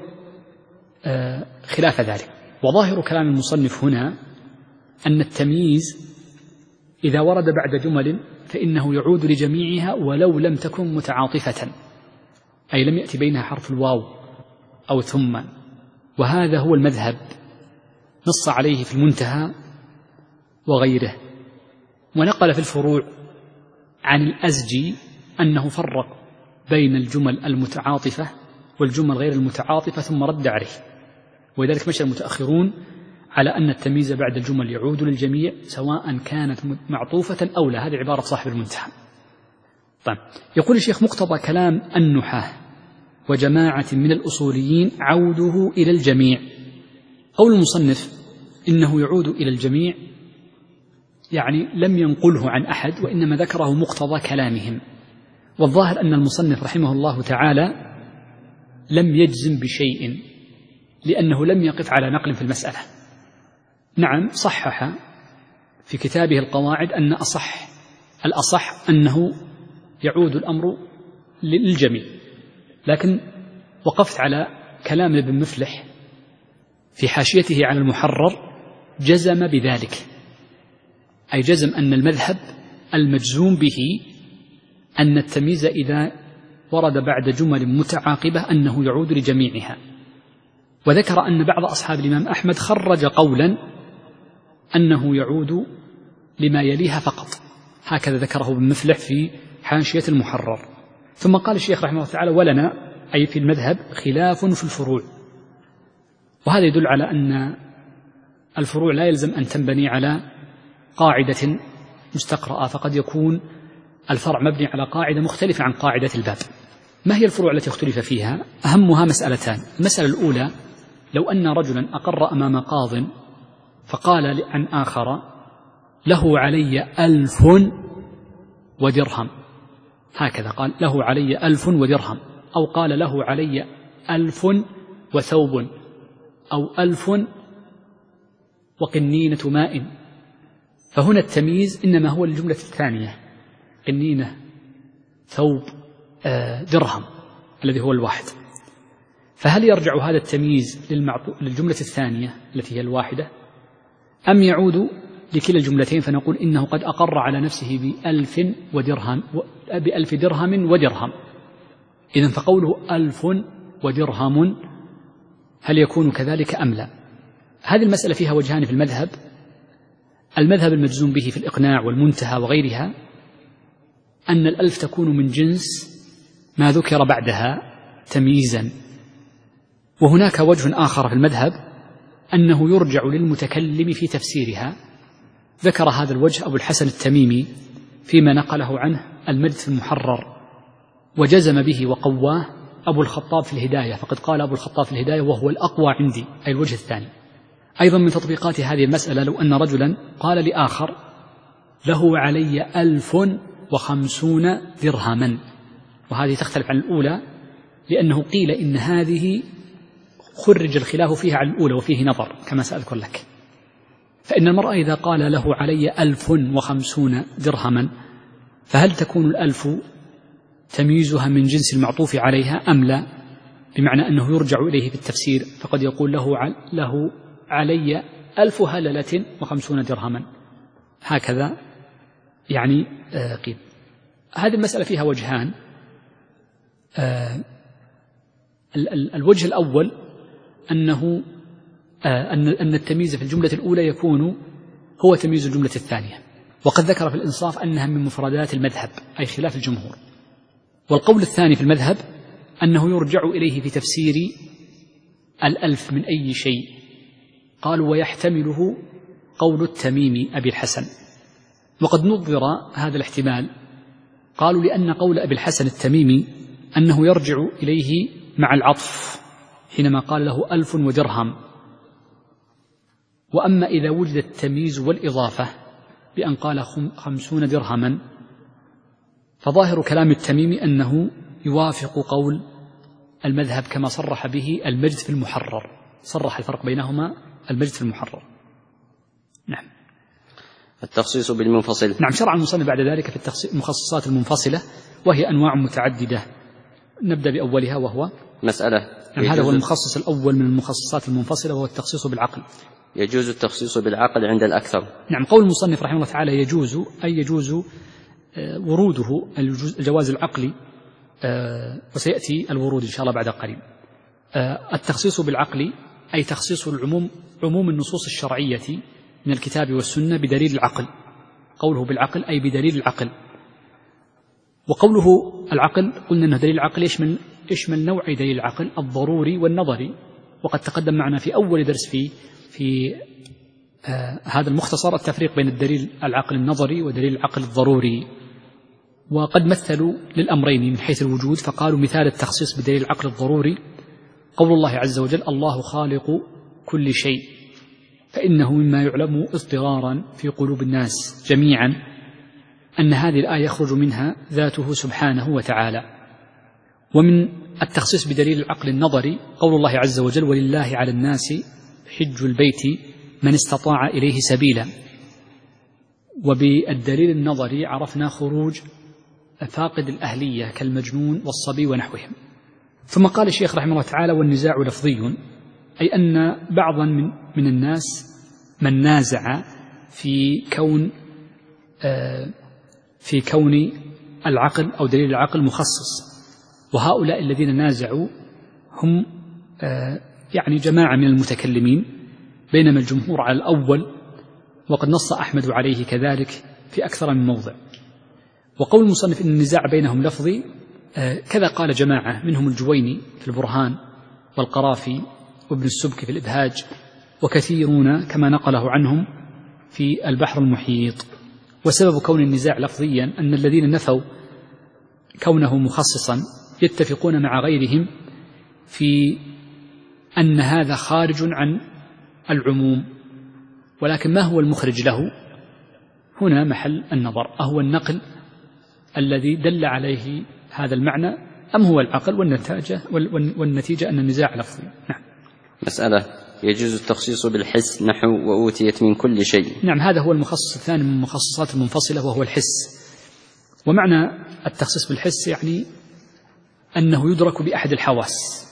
خلاف ذلك. وظاهر كلام المصنف هنا أن التمييز إذا ورد بعد جمل فإنه يعود لجميعها ولو لم تكن متعاطفة، أي لم يأتي بينها حرف الواو أو ثم، وهذا هو المذهب نص عليه في المنتهى وغيره. ونقل في الفروع عن الأزجي أنه فرق بين الجمل المتعاطفة والجمل غير المتعاطفة ثم رد عليه، ولذلك مشى المتأخرون على أن التمييز بعد الجمل يعود للجميع سواء كانت معطوفة أو لا. هذه عبارة صاحب المنتهى. طيب، يقول الشيخ مقتضى كلام النحاة وجماعة من الأصوليين عوده إلى الجميع. قول المصنف إنه يعود إلى الجميع يعني لم ينقله عن أحد، وإنما ذكره مقتضى كلامهم. والظاهر أن المصنف رحمه الله تعالى لم يجزم بشيء لأنه لم يقف على نقل في المسألة. نعم، صحح في كتابه القواعد أن أصح الأصح أنه يعود الأمر للجميع، لكن وقفت على كلام ابن مفلح في حاشيته على المحرر جزم بذلك، أي جزم أن المذهب المجزوم به أن التمييز إذا ورد بعد جمل متعاقبة أنه يعود لجميعها. وذكر أن بعض أصحاب الإمام أحمد خرج قولا أنه يعود لما يليها فقط، هكذا ذكره ابن مفلح في حاشية المحرر. ثم قال الشيخ رحمه الله تعالى: ولنا أي في المذهب خلاف في الفروع. وهذا يدل على أن الفروع لا يلزم أن تنبني على قاعدة مستقرأة، فقد يكون الفرع مبني على قاعدة مختلفة عن قاعدة الباب. ما هي الفروع التي اختلف فيها؟ أهمها مسألتان. المسألة الأولى: لو أن رجلا أقر أمام قاض فقال عن آخر: له علي ألف ودرهم، هكذا قال: له علي ألف ودرهم، أو قال: له علي ألف وثوب، أو ألف وقنينة ماء. فهنا التمييز إنما هو الجملة الثانية، قنينة، ثوب، درهم، الذي هو الواحد. فهل يرجع هذا التمييز للجملة الثانية التي هي الواحدة، أم يعود لكلا الجملتين فنقول إنه قد أقر على نفسه بألف ودرهم بألف درهم ودرهم؟ إذن فقوله ألف ودرهم هل يكون كذلك أم لا؟ هذه المسألة فيها وجهان في المذهب. المذهب المجزوم به في الإقناع والمنتهى وغيرها أن الألف تكون من جنس ما ذكر بعدها تمييزا. وهناك وجه آخر في المذهب أنه يرجع للمتكلم في تفسيرها. ذكر هذا الوجه أبو الحسن التميمي فيما نقله عنه المجد في المحرر، وجزم به وقواه أبو الخطاب في الهداية، فقد قال أبو الخطاب في الهداية: وهو الأقوى عندي، أي الوجه الثاني. أيضا من تطبيقات هذه المسألة لو أن رجلا قال لآخر: له علي ألف وخمسون درهما، وهذه تختلف عن الأولى لأنه قيل إن هذه خرج الخلاف فيها عن الأولى وفيه نظر كما سأذكر لك. فإن المرأة إذا قال: له علي ألف وخمسون درهما، فهل تكون الألف تمييزها من جنس المعطوف عليها أم لا؟ بمعنى أنه يرجع إليه في التفسير، فقد يقول: له له علي ألف هللة وخمسون درهما، هكذا يعني قيل. هذه المسألة فيها وجهان. الوجه الأول أنه أن التمييز في الجملة الأولى يكون هو تمييز الجملة الثانية، وقد ذكر في الإنصاف أنها من مفردات المذهب، أي خلاف الجمهور. والقول الثاني في المذهب أنه يرجع إليه في تفسير الألف من أي شيء. قالوا: ويحتمله قول التميمي أبي الحسن. وقد نظر هذا الاحتمال قالوا لأن قول أبي الحسن التميمي أنه يرجع إليه مع العطف حينما قال له ألف ودرهم، وأما إذا وجد التمييز والإضافة بأن قال خمسون درهما فظاهر كلام التميمي أنه يوافق قول المذهب كما صرح به المجد في المحرر، صرح الفرق بينهما المجد في المحرر. نعم. التخصيص بالمنفصل. نعم. شرع المصنف بعد ذلك في المخصصات المنفصلة وهي أنواع متعددة، نبدأ بأولها وهو مسألة. نعم. هذا هو المخصص الأول من المخصصات المنفصلة وهو التخصيص بالعقل. يجوز التخصيص بالعقل عند الأكثر. نعم. قول المصنف رحمه الله تعالى يجوز، أي يجوز وروده الجواز العقلي، وسيأتي الورود إن شاء الله بعد قليل. التخصيص بالعقل أي تخصيص العموم، عموم النصوص الشرعية من الكتاب والسنة بدليل العقل. قوله بالعقل أي بدليل العقل. وقوله العقل قلنا أنه دليل العقل يشمل, يشمل نوعي دليل العقل، الضروري والنظري، وقد تقدم معنا في أول درس في, في آه هذا المختصر التفريق بين الدليل العقل النظري ودليل العقل الضروري. وقد مثلوا للأمرين من حيث الوجود، فقالوا مثال التخصيص بدليل العقل الضروري قول الله عز وجل الله خالق كل شيء، فإنه مما يعلم اضطرارا في قلوب الناس جميعا أن هذه الآية يخرج منها ذاته سبحانه وتعالى. ومن التخصيص بدليل العقل النظري قول الله عز وجل ولله على الناس حج البيت من استطاع إليه سبيلا. وبالدليل النظري عرفنا خروج فاقد الأهلية كالمجنون والصبي ونحوهم. ثم قال الشيخ رحمه الله تعالى والنزاع لفظي، أي أن بعضا من, من الناس من نازع في كون آه في كون العقل أو دليل العقل مخصص، وهؤلاء الذين نازعوا هم آه يعني جماعة من المتكلمين، بينما الجمهور على الأول، وقد نص أحمد عليه كذلك في أكثر من موضع. وقول المصنف إن النزاع بينهم لفظي آه كذا قال جماعة منهم الجويني في البرهان والقرافي وابن السبك في الإبهاج، وكثيرون كما نقله عنهم في البحر المحيط. وسبب كون النزاع لفظيا أن الذين نفوا كونه مخصصا يتفقون مع غيرهم في أن هذا خارج عن العموم، ولكن ما هو المخرج له هنا محل النظر، أهو النقل الذي دل عليه هذا المعنى أم هو العقل، والنتيجة, والنتيجة أن النزاع لفظي. نعم. مسألة يجوز التخصيص بالحس نحو وأوتيت من كل شيء. نعم. هذا هو المخصص الثاني من المخصصات المنفصلة وهو الحس. ومعنى التخصيص بالحس يعني أنه يدرك بأحد الحواس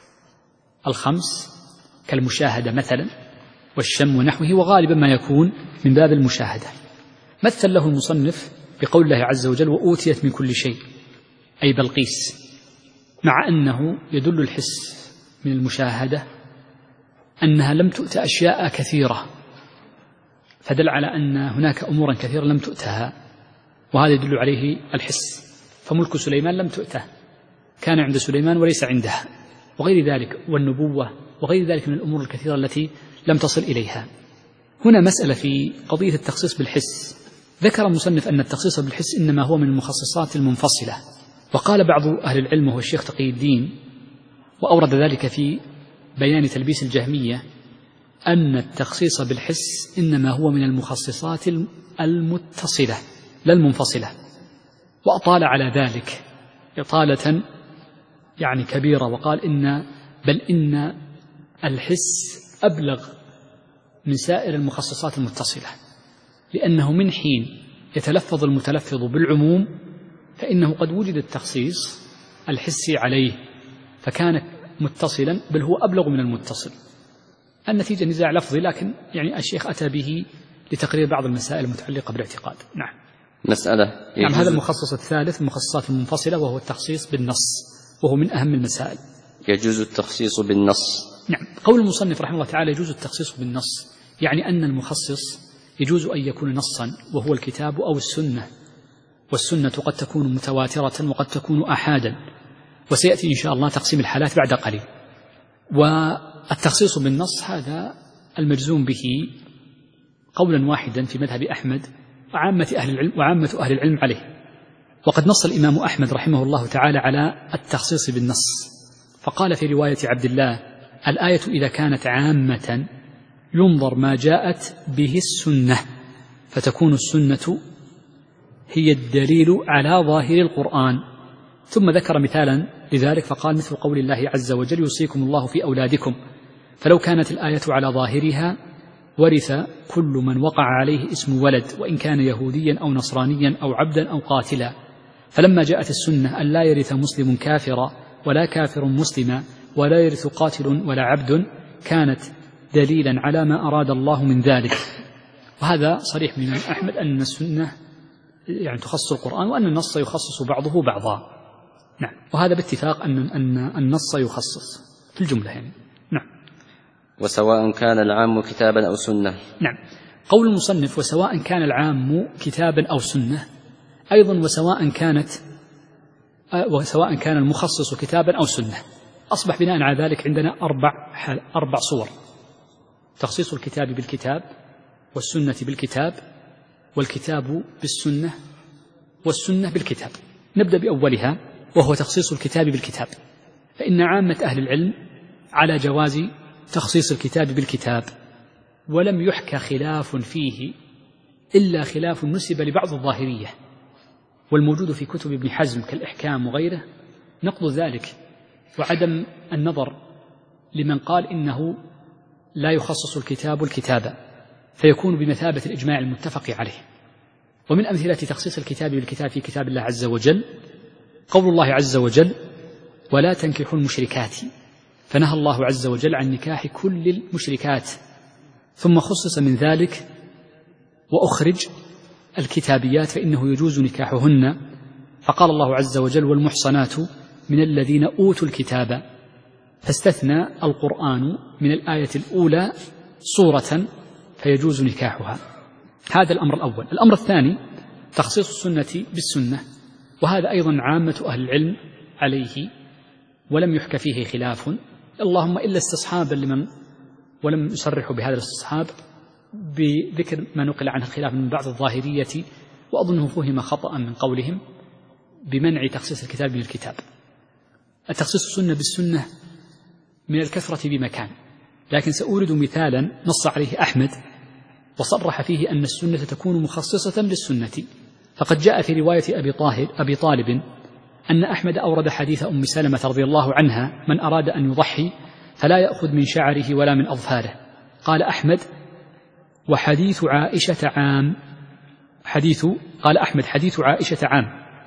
الخمس كالمشاهدة مثلا والشم ونحوه، وغالبا ما يكون من باب المشاهدة. مثل له المصنف بقول الله عز وجل وأوتيت من كل شيء أي بلقيس، مع أنه يدل الحس من المشاهدة أنها لم تؤت أشياء كثيرة، فدل على أن هناك أمورا كثيرة لم تؤتها، وهذا يدل عليه الحس. فملك سليمان لم تؤته، كان عند سليمان وليس عندها، وغير ذلك، والنبوة وغير ذلك من الأمور الكثيرة التي لم تصل إليها. هنا مسألة في قضية التخصيص بالحس. ذكر المصنف أن التخصيص بالحس إنما هو من المخصصات المنفصلة، وقال بعض أهل العلم وهو الشيخ تقي الدين وأورد ذلك في بيان تلبيس الجهمية أن التخصيص بالحس إنما هو من المخصصات المتصلة لا المنفصلة، وأطال على ذلك إطالة يعني كبيرة، وقال إن بل إن الحس أبلغ من سائر المخصصات المتصلة، لأنه من حين يتلفظ المتلفظ بالعموم فإنه قد وجد التخصيص الحسي عليه فكان متصلا، بل هو أبلغ من المتصل. النتيجة نزاع لفظي، لكن يعني الشيخ أتى به لتقرير بعض المسائل المتعلقة بالاعتقاد. نعم. مسألة نعم. هذا المخصص الثالث المخصصات المنفصلة وهو التخصيص بالنص، وهو من أهم المسائل. يجوز التخصيص بالنص. نعم. قول المصنف رحمه الله تعالى يجوز التخصيص بالنص، يعني أن المخصص يجوز أن يكون نصا وهو الكتاب أو السنة، والسنة قد تكون متواترة وقد تكون أحادا، وسيأتي إن شاء الله تقسيم الحالات بعد قليل. والتخصيص بالنص هذا المجزوم به قولا واحدا في مذهب أحمد وعامة أهل العلم, وعامة أهل العلم عليه، وقد نص الإمام أحمد رحمه الله تعالى على التخصيص بالنص، فقال في رواية عبد الله: الآية إذا كانت عامة ينظر ما جاءت به السنة، فتكون السنة هي الدليل على ظاهر القرآن. ثم ذكر مثالا لذلك فقال: مثل قول الله عز وجل: يوصيكم الله في أولادكم، فلو كانت الآية على ظاهرها ورث كل من وقع عليه اسم ولد، وإن كان يهوديا أو نصرانيا أو عبدا أو قاتلا. فلما جاءت السنة أن لا يرث مسلم كافرا ولا كافر مسلما ولا يرث قاتل ولا عبد، كانت دليلا على ما أراد الله من ذلك. وهذا صريح من أحمد أن السنة يعني تخصص القرآن، وأن النص يخصص بعضه بعضا. نعم، وهذا باتفاق أن أن النص يخصص في الجملة يعني. نعم. وسواء كان العام كتابا أو سنة. نعم، قول المصنف: وسواء كان العام كتابا أو سنة، أيضا وسواء كانت وسواء كان المخصص كتابا أو سنة. أصبح بناء على ذلك عندنا أربع أربع صور: تخصيص الكتاب بالكتاب، والسنة بالكتاب، والكتاب بالسنة، والسنة بالكتاب. نبدأ بأولها وهو تخصيص الكتاب بالكتاب، فإن عامة أهل العلم على جواز تخصيص الكتاب بالكتاب، ولم يحكى خلاف فيه إلا خلاف نسب لبعض الظاهرية، والموجود في كتب ابن حزم كالإحكام وغيره نقض ذلك، وعدم النظر لمن قال إنه لا يخصص الكتاب الكتابة، فيكون بمثابة الإجماع المتفق عليه. ومن أمثلة تخصيص الكتاب بالكتاب في كتاب الله عز وجل قول الله عز وجل: ولا تنكحوا المشركات، فنهى الله عز وجل عن نكاح كل المشركات، ثم خصص من ذلك: وأخرج الكتابيات فإنه يجوز نكاحهن، فقال الله عز وجل: والمحصنات من الذين أوتوا الكتاب، فاستثنى القرآن من الآية الأولى صورة فيجوز نكاحها. هذا الأمر الأول. الأمر الثاني تخصيص السنة بالسنة، وهذا أيضا عامة أهل العلم عليه، ولم يحك فيه خلاف، اللهم إلا استصحابا لمن ولم يصرحوا بهذا الاستصحاب بذكر ما نقل عنه الخلاف من بعض الظاهرية، وأظنه فهم خطأ من قولهم بمنع تخصيص الكتاب بالكتاب. التخصيص السنة بالسنة من الكثرة بمكان، لكن سأورد مثالا نص عليه أحمد وصرح فيه أن السنة تكون مخصصة للسنة. فقد جاء في رواية أبي طالب, أبي طالب أن أحمد أورد حديث أم سلمة رضي الله عنها: من أراد أن يضحي فلا يأخذ من شعره ولا من أظفاره. قال أحمد: وحديث عائشة عام حديث قال أحمد: حديث عائشة عام،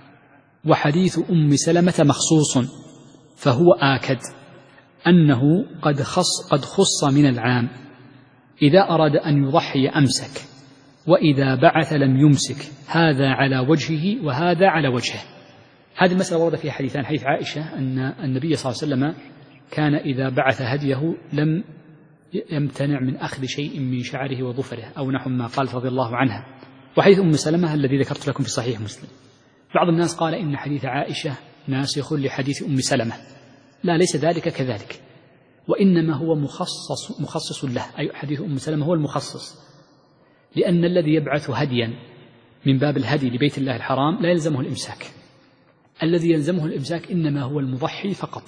وحديث أم سلمة مخصوص، فهو آكد أنه قد خص, قد خص من العام، إذا أراد أن يضحي أمسك، وإذا بعث لم يمسك، هذا على وجهه وهذا على وجهه. هذه المسألة ورد فيها حديثان: حديث عائشة أن النبي صلى الله عليه وسلم كان إذا بعث هديه لم يمتنع من أخذ شيء من شعره وظفره، أو نحو ما قالت رضي الله عنها. وحديث أم سلمة الذي ذكرت لكم في صحيح مسلم. بعض الناس قال إن حديث عائشة ناسخ لحديث أم سلمة. لا، ليس ذلك كذلك، وإنما هو مخصص, مخصص له، أي حديث أم سلمة هو المخصص، لأن الذي يبعث هديا من باب الهدي لبيت الله الحرام لا يلزمه الإمساك، الذي يلزمه الإمساك إنما هو المضحي فقط،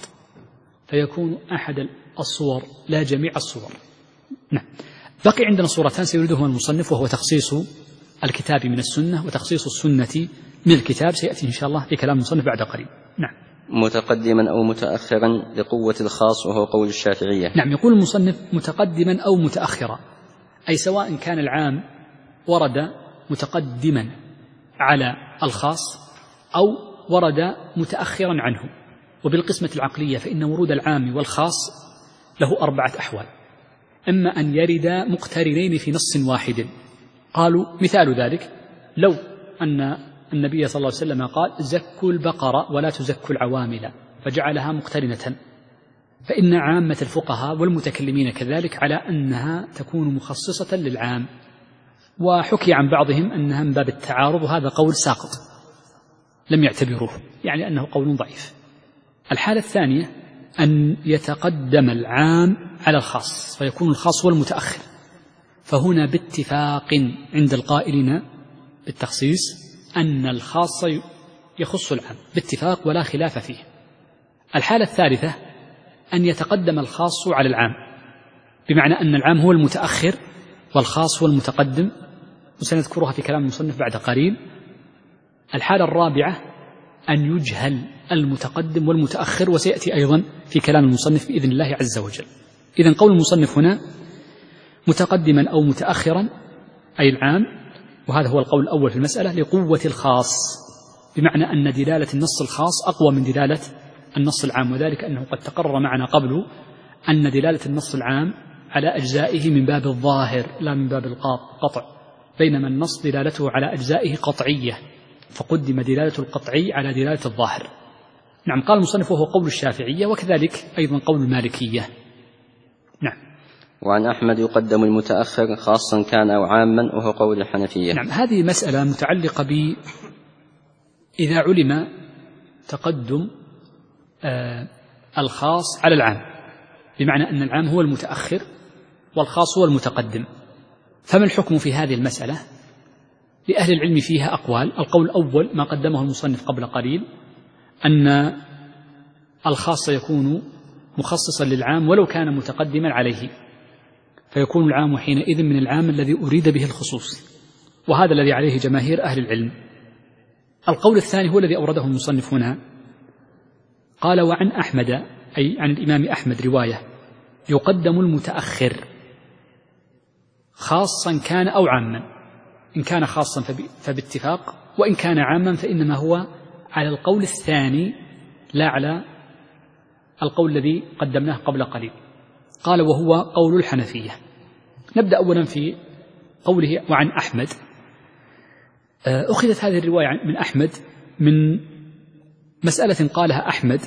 فيكون أحد الصور لا جميع الصور. نعم. بقي عندنا صورتان سيريدهما المصنف، وهو تخصيص الكتاب من السنة وتخصيص السنة من الكتاب، سيأتي إن شاء الله في كلام المصنف بعد قليل. نعم. متقدما أو متأخرا لقوة الخاص، وهو قول الشافعية. نعم، يقول المصنف متقدما أو متأخرا، أي سواء كان العام ورد متقدما على الخاص أو ورد متأخرا عنه. وبالقسمة العقلية فإن ورود العام والخاص له أربعة أحوال: إما أن يرد مقترنين في نص واحد، قالوا مثال ذلك لو أن النبي صلى الله عليه وسلم قال: زكوا البقرة ولا تزكوا العوامل، فجعلها مقترنة، فإن عامة الفقهاء والمتكلمين كذلك على أنها تكون مخصصة للعام، وحكي عن بعضهم أنها من باب التعارض، وهذا قول ساقط لم يعتبروه، يعني أنه قول ضعيف. الحالة الثانية أن يتقدم العام على الخاص، فيكون الخاص هو المتأخر، فهنا باتفاق عند القائلين بالتخصيص أن الخاص يخص العام باتفاق ولا خلاف فيه. الحالة الثالثة أن يتقدم الخاص على العام، بمعنى أن العام هو المتأخر والخاص هو المتقدم، وسنذكرها في كلام المصنف بعد قليل. الحالة الرابعة أن يجهل المتقدم والمتأخر، وسيأتي أيضا في كلام المصنف بإذن الله عز وجل. إذن قول المصنف هنا متقدما أو متأخرا أي العام، وهذا هو القول الأول في المسألة، لقوة الخاص، بمعنى أن دلالة النص الخاص أقوى من دلالة النص العام، وذلك أنه قد تقرر معنا قبل أن دلالة النص العام على أجزائه من باب الظاهر لا من باب القطع، بينما النص دلالته على أجزائه قطعية، فقدم دلالة القطعي على دلالة الظاهر. نعم. قال المصنف وهو قول الشافعية، وكذلك أيضا قول المالكية. نعم. وعن أحمد يقدم المتأخر خاصا كان أو عاما، وهو قول الحنفية. نعم. هذه مسألة متعلقة ب إذا علم تقدم آه الخاص على العام، بمعنى أن العام هو المتأخر والخاص هو المتقدم، فما الحكم في هذه المسألة؟ لأهل العلم فيها أقوال. القول الأول ما قدمه المصنف قبل قليل، أن الخاص يكون مخصصا للعام ولو كان متقدما عليه، فيكون العام حينئذ من العام الذي أريد به الخصوص، وهذا الذي عليه جماهير أهل العلم. القول الثاني هو الذي أورده المصنف هنا، قال وعن أحمد أي عن الإمام أحمد رواية يقدم المتأخر خاصا كان أو عاما. إن كان خاصا فباتفاق، وإن كان عاما فإنما هو على القول الثاني لا على القول الذي قدمناه قبل قليل. قال وهو قول الحنفية. نبدأ أولا في قوله وعن أحمد. أخذت هذه الرواية من أحمد من مسألة قالها أحمد،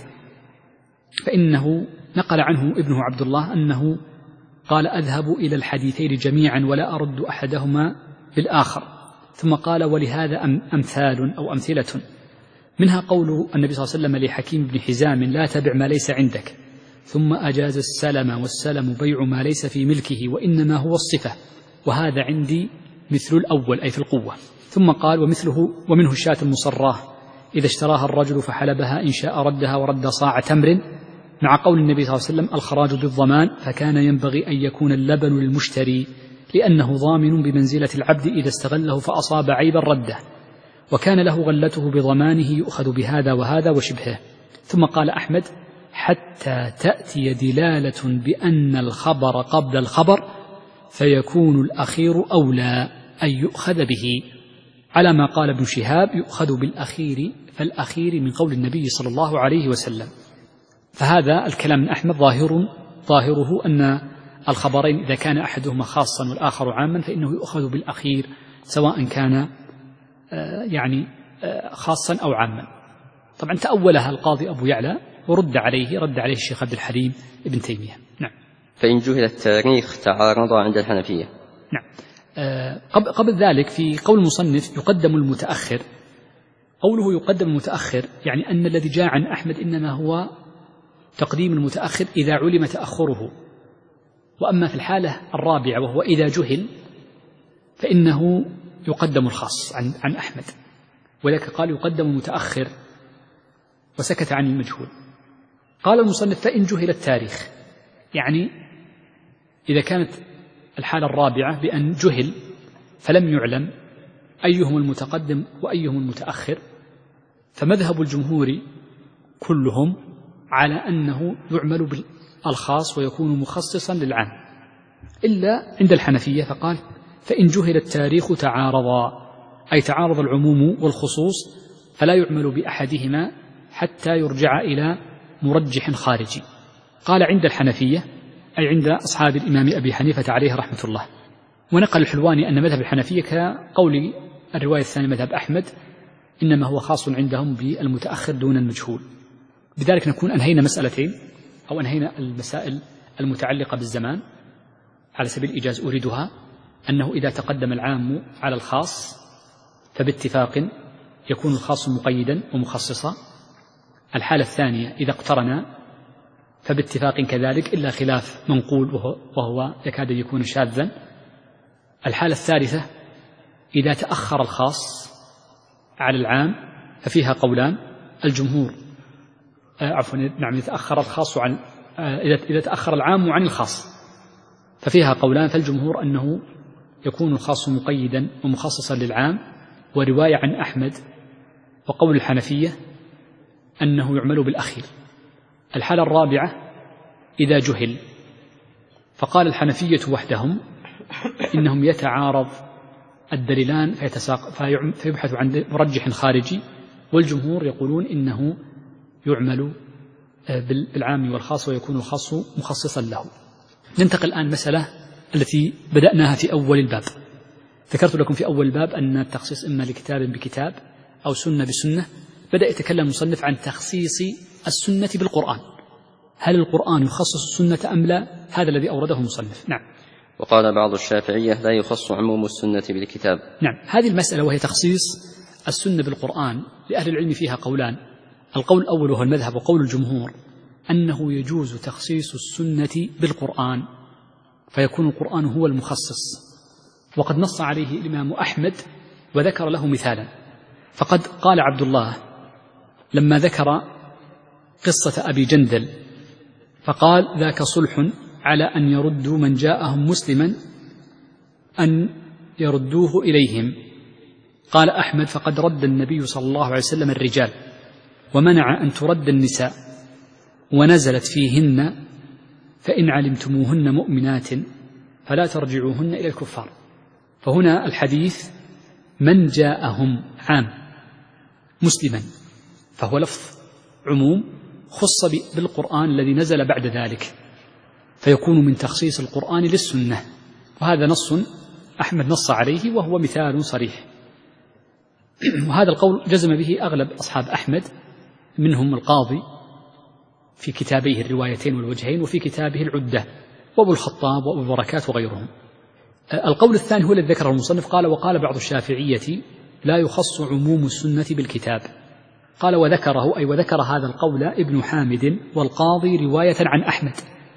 فإنه نقل عنه ابنه عبد الله أنه قال أذهب إلى الحديثين جميعا ولا أرد أحدهما بالآخر، ثم قال ولهذا أمثال أو أمثلة، منها قول النبي صلى الله عليه وسلم لحكيم بن حزام لا تبع ما ليس عندك، ثم أجاز السلم، والسلم بيع ما ليس في ملكه وإنما هو الصفة، وهذا عندي مثل الأول أي في القوة. ثم قال ومثله ومنه الشاة المصراه إذا اشتراها الرجل فحلبها إن شاء ردها ورد صاع تمر، مع قول النبي صلى الله عليه وسلم الخراج بالضمان، فكان ينبغي أن يكون اللبن للمشتري لأنه ضامن بمنزلة العبد إذا استغله فأصاب عيبا رده، وكان له غلته بضمانه يؤخذ بهذا وهذا وشبهه. ثم قال أحمد حتى تأتي دلالة بأن الخبر قبل الخبر فيكون الأخير أولى أن يؤخذ به، على ما قال ابن شهاب يؤخذ بالأخير فالأخير من قول النبي صلى الله عليه وسلم. فهذا الكلام من أحمد ظاهر ظاهره أن الخبرين إذا كان أحدهما خاصا والآخر عاما فإنه يؤخذ بالأخير سواء كان يعني خاصا أو عاما. طبعا تأولها القاضي أبو يعلى ورد عليه رد عليه الشيخ عبد الحليم ابن تيمية. نعم. فإن جهل التاريخ تعارض عند الحنفية. نعم. قبل ذلك في قول المصنف يقدم المتأخر، قوله يقدم المتأخر يعني أن الذي جاء عن أحمد إنما هو تقديم المتأخر إذا علم تأخره، وأما في الحالة الرابعة وهو إذا جهل فإنه يقدم الخاص عن, عن أحمد، ولذلك قال يقدم المتأخر وسكت عن المجهول. قال المصنف فإن جهل التاريخ، يعني إذا كانت الحالة الرابعة بأن جهل فلم يعلم أيهم المتقدم وأيهم المتأخر، فمذهب الجمهور كلهم على أنه يعمل بالخاص ويكون مخصصا للعام، إلا عند الحنفية فقال فإن جهل التاريخ تعارضا، أي تعارض العموم والخصوص فلا يعمل بأحدهما حتى يرجع إلى مرجح خارجي. قال عند الحنفية أي عند أصحاب الإمام أبي حنيفة عليه رحمة الله. ونقل الحلواني أن مذهب الحنفية كقول الرواية الثانية مذهب أحمد إنما هو خاص عندهم بالمتأخر دون المجهول. بذلك نكون أنهينا مسألتين أو أنهينا المسائل المتعلقة بالزمان. على سبيل الإيجاز أريدها أنه إذا تقدم العام على الخاص فباتفاق يكون الخاص مقيدا ومخصصا. الحالة الثانية إذا اقترنا فباتفاق كذلك إلا خلاف منقول وهو يكاد يكون شاذا. الحالة الثالثة إذا تأخر الخاص على العام ففيها قولان. الجمهور آه عفوا نعم يتأخر الخاص عن آه إذا تأخر العام عن الخاص، ففيها قولان. فالجمهور أنه يكون الخاص مقيدا ومخصصا للعام، ورواية عن أحمد وقول الحنفية أنه يعمل بالأخير. الحالة الرابعة إذا جهل، فقال الحنفية وحدهم إنهم يتعارض الدليلان فيبحث عن مرجح خارجي، والجمهور يقولون إنه يعمل بالعام والخاص ويكون الخاص مخصصا له. ننتقل الآن مسألة التي بدأناها في أول الباب. ذكرت لكم في أول الباب أن التخصيص إما لكتاب بكتاب أو سنة بسنة. بدأ يتكلم المصنف عن تخصيص السنة بالقرآن، هل القرآن يخصص السنة أم لا؟ هذا الذي أورده المصنف. نعم. وقال بعض الشافعية لا يخص عموم السنة بالكتاب. نعم، هذه المسألة وهي تخصيص السنة بالقرآن لأهل العلم فيها قولان. القول الأول وهو المذهب وقول الجمهور أنه يجوز تخصيص السنة بالقرآن فيكون القرآن هو المخصص، وقد نص عليه الإمام أحمد وذكر له مثالا. فقد قال عبد الله لما ذكر قصة أبي جندل فقال ذاك صلح على أن يردوا من جاءهم مسلما أن يردوه إليهم. قال أحمد فقد رد النبي صلى الله عليه وسلم الرجال ومنع أن ترد النساء، ونزلت فيهن فإن علمتموهن مؤمنات فلا ترجعوهن إلى الكفار. فهنا الحديث من جاءهم عام مسلما، فهو لفظ عموم خص بالقرآن الذي نزل بعد ذلك، فيكون من تخصيص القرآن للسنة. وهذا نص أحمد نص عليه وهو مثال صريح، وهذا القول جزم به أغلب أصحاب أحمد، منهم القاضي في كتابيه الروايتين والوجهين وفي كتابه العدة، وابو الخطاب وابو البركات وغيرهم. القول الثاني هو الذي ذكره المصنف، قال وقال بعض الشافعية لا يخص عموم السنة بالكتاب. قال وذكره أي وذكر هذا القول ابن حامد والقاضي رواية عن أحمد.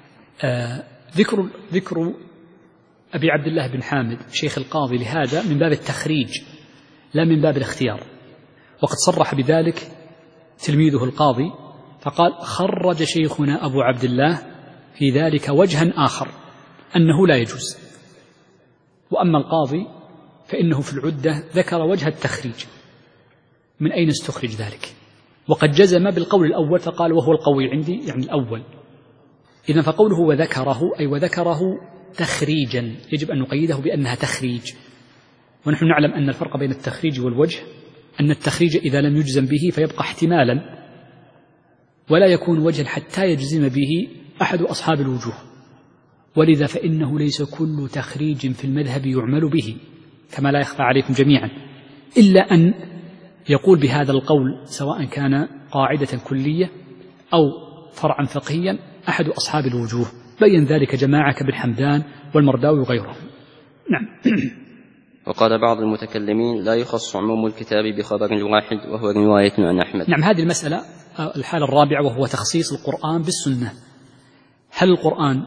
آه ذكر ذكر أبي عبد الله بن حامد شيخ القاضي لهذا من باب التخريج لا من باب الاختيار، وقد صرح بذلك تلميذه القاضي فقال خرج شيخنا أبو عبد الله في ذلك وجها آخر أنه لا يجوز. وأما القاضي فإنه في العدة ذكر وجه التخريج من أين استخرج ذلك، وقد جزم بالقول الأول فقال وهو القوي عندي يعني الأول. إذن فقوله وذكره أي وذكره تخريجا، يجب أن نقيده بأنها تخريج، ونحن نعلم أن الفرق بين التخريج والوجه أن التخريج إذا لم يجزم به فيبقى احتمالا ولا يكون وجها حتى يجزم به أحد أصحاب الوجوه، ولذا فإنه ليس كل تخريج في المذهب يعمل به كما لا يخفى عليكم جميعا، إلا أن يقول بهذا القول سواء كان قاعدة كلية أو فرعا فقهيا أحد أصحاب الوجوه، بين ذلك جماعة كابن حمدان والمرداوي وغيرهم. نعم. وقال بعض المتكلمين لا يخص عموم الكتاب بخبر واحد وهو رواية عن أحمد. نعم، هذه المسألة الحالة الرابعة وهو تخصيص القرآن بالسنة. هل القرآن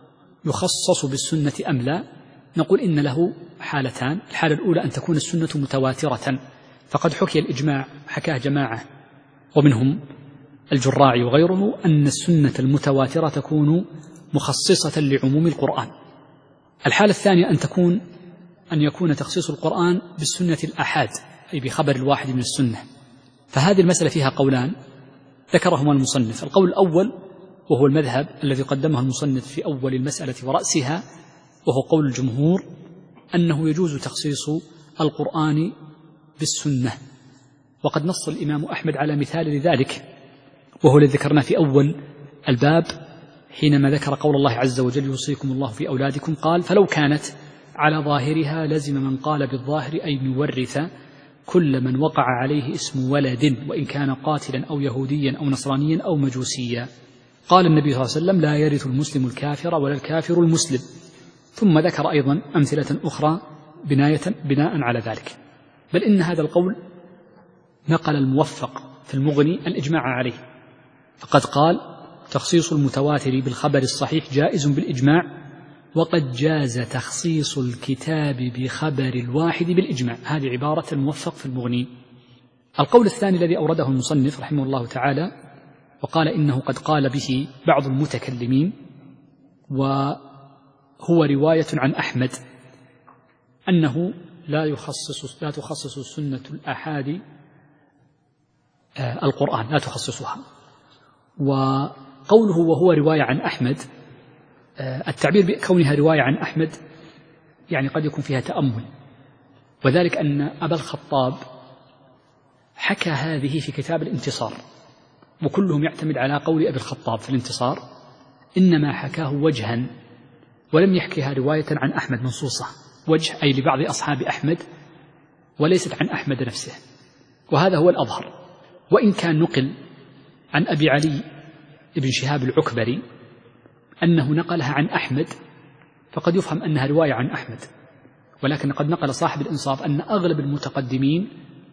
يخصص بالسنة أم لا؟ نقول إن له حالتان. الحالة الأولى أن تكون السنة متواترة، فقد حكي الإجماع حكاه جماعة ومنهم الجراعي وغيره أن السنة المتواترة تكون مخصصة لعموم القرآن. الحالة الثانية أن تكون أن يكون تخصيص القرآن بالسنة الآحاد أي بخبر الواحد من السنة. فهذه المسألة فيها قولان ذكرهما المصنف. القول الأول وهو المذهب الذي قدمه المصنف في أول المسألة ورأسها، وهو قول الجمهور أنه يجوز تخصيص القرآن بالسنة، وقد نص الإمام أحمد على مثال لذلك وهو الذي ذكرنا في أول الباب حينما ذكر قول الله عز وجل يوصيكم الله في أولادكم، قال فلو كانت على ظاهرها لزم من قال بالظاهر أي مورث كل من وقع عليه اسم ولد وإن كان قاتلا أو يهوديا أو نصرانيا أو مجوسيا. قال النبي صلى الله عليه وسلم لا يرث المسلم الكافر ولا الكافر المسلم، ثم ذكر أيضا أمثلة أخرى بناية بناء على ذلك. بل إن هذا القول نقل الموفق في المغني الإجماع عليه، فقد قال تخصيص المتواتر بالخبر الصحيح جائز بالإجماع، وقد جاز تخصيص الكتاب بخبر الواحد بالإجماع. هذه عبارة الموفق في المغني. القول الثاني الذي أورده المصنف رحمه الله تعالى وقال إنه قد قال به بعض المتكلمين وهو رواية عن أحمد أنه لا يخصص لا تخصص سنة الآحاد القرآن، لا تخصصها. وقوله وهو رواية عن أحمد، التعبير بكونها رواية عن أحمد يعني قد يكون فيها تأمل، وذلك أن أبا الخطاب حكى هذه في كتاب الانتصار، وكلهم يعتمد على قول أبي الخطاب في الانتصار، إنما حكاه وجها ولم يحكيها رواية عن أحمد منصوصة، وجه أي لبعض أصحاب أحمد وليست عن أحمد نفسه، وهذا هو الأظهر. وإن كان نقل عن أبي علي بن شهاب العكبري أنه نقلها عن أحمد فقد يفهم أنها رواية عن أحمد، ولكن قد نقل صاحب الإنصاف أن أغلب المتقدمين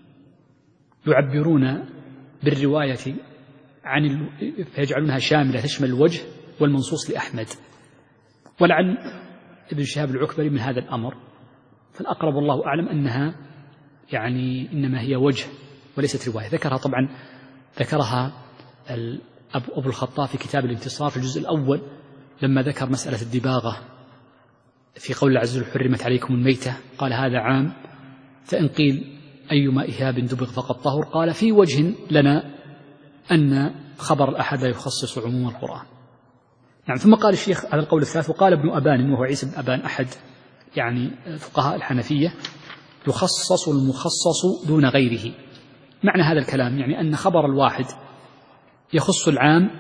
يعبرون بالرواية عن ال... فيجعلونها شاملة تشمل الوجه والمنصوص لأحمد، ولعل ابن شهاب العكبري من هذا الأمر، فالأقرب والله أعلم أنها يعني إنما هي وجه وليست رواية. ذكرها طبعا ذكرها أبو الخطاب في كتاب الانتصار في الجزء الأول لما ذكر مسألة الدباغة في قول الله عز وجل حرمت عليكم الميتة، قال هذا عام، فإن قيل أيما إهاب دبغ فقد طهر، قال في وجه لنا أن خبر الأحد لا يخصص عموم القرآن. نعم. ثم قال الشيخ على القول الثالث وقال ابن أبان وهو عيسى بن أبان أحد يعني فقهاء الحنفية يخصص المخصص دون غيره. معنى هذا الكلام يعني أن خبر الواحد يخص العام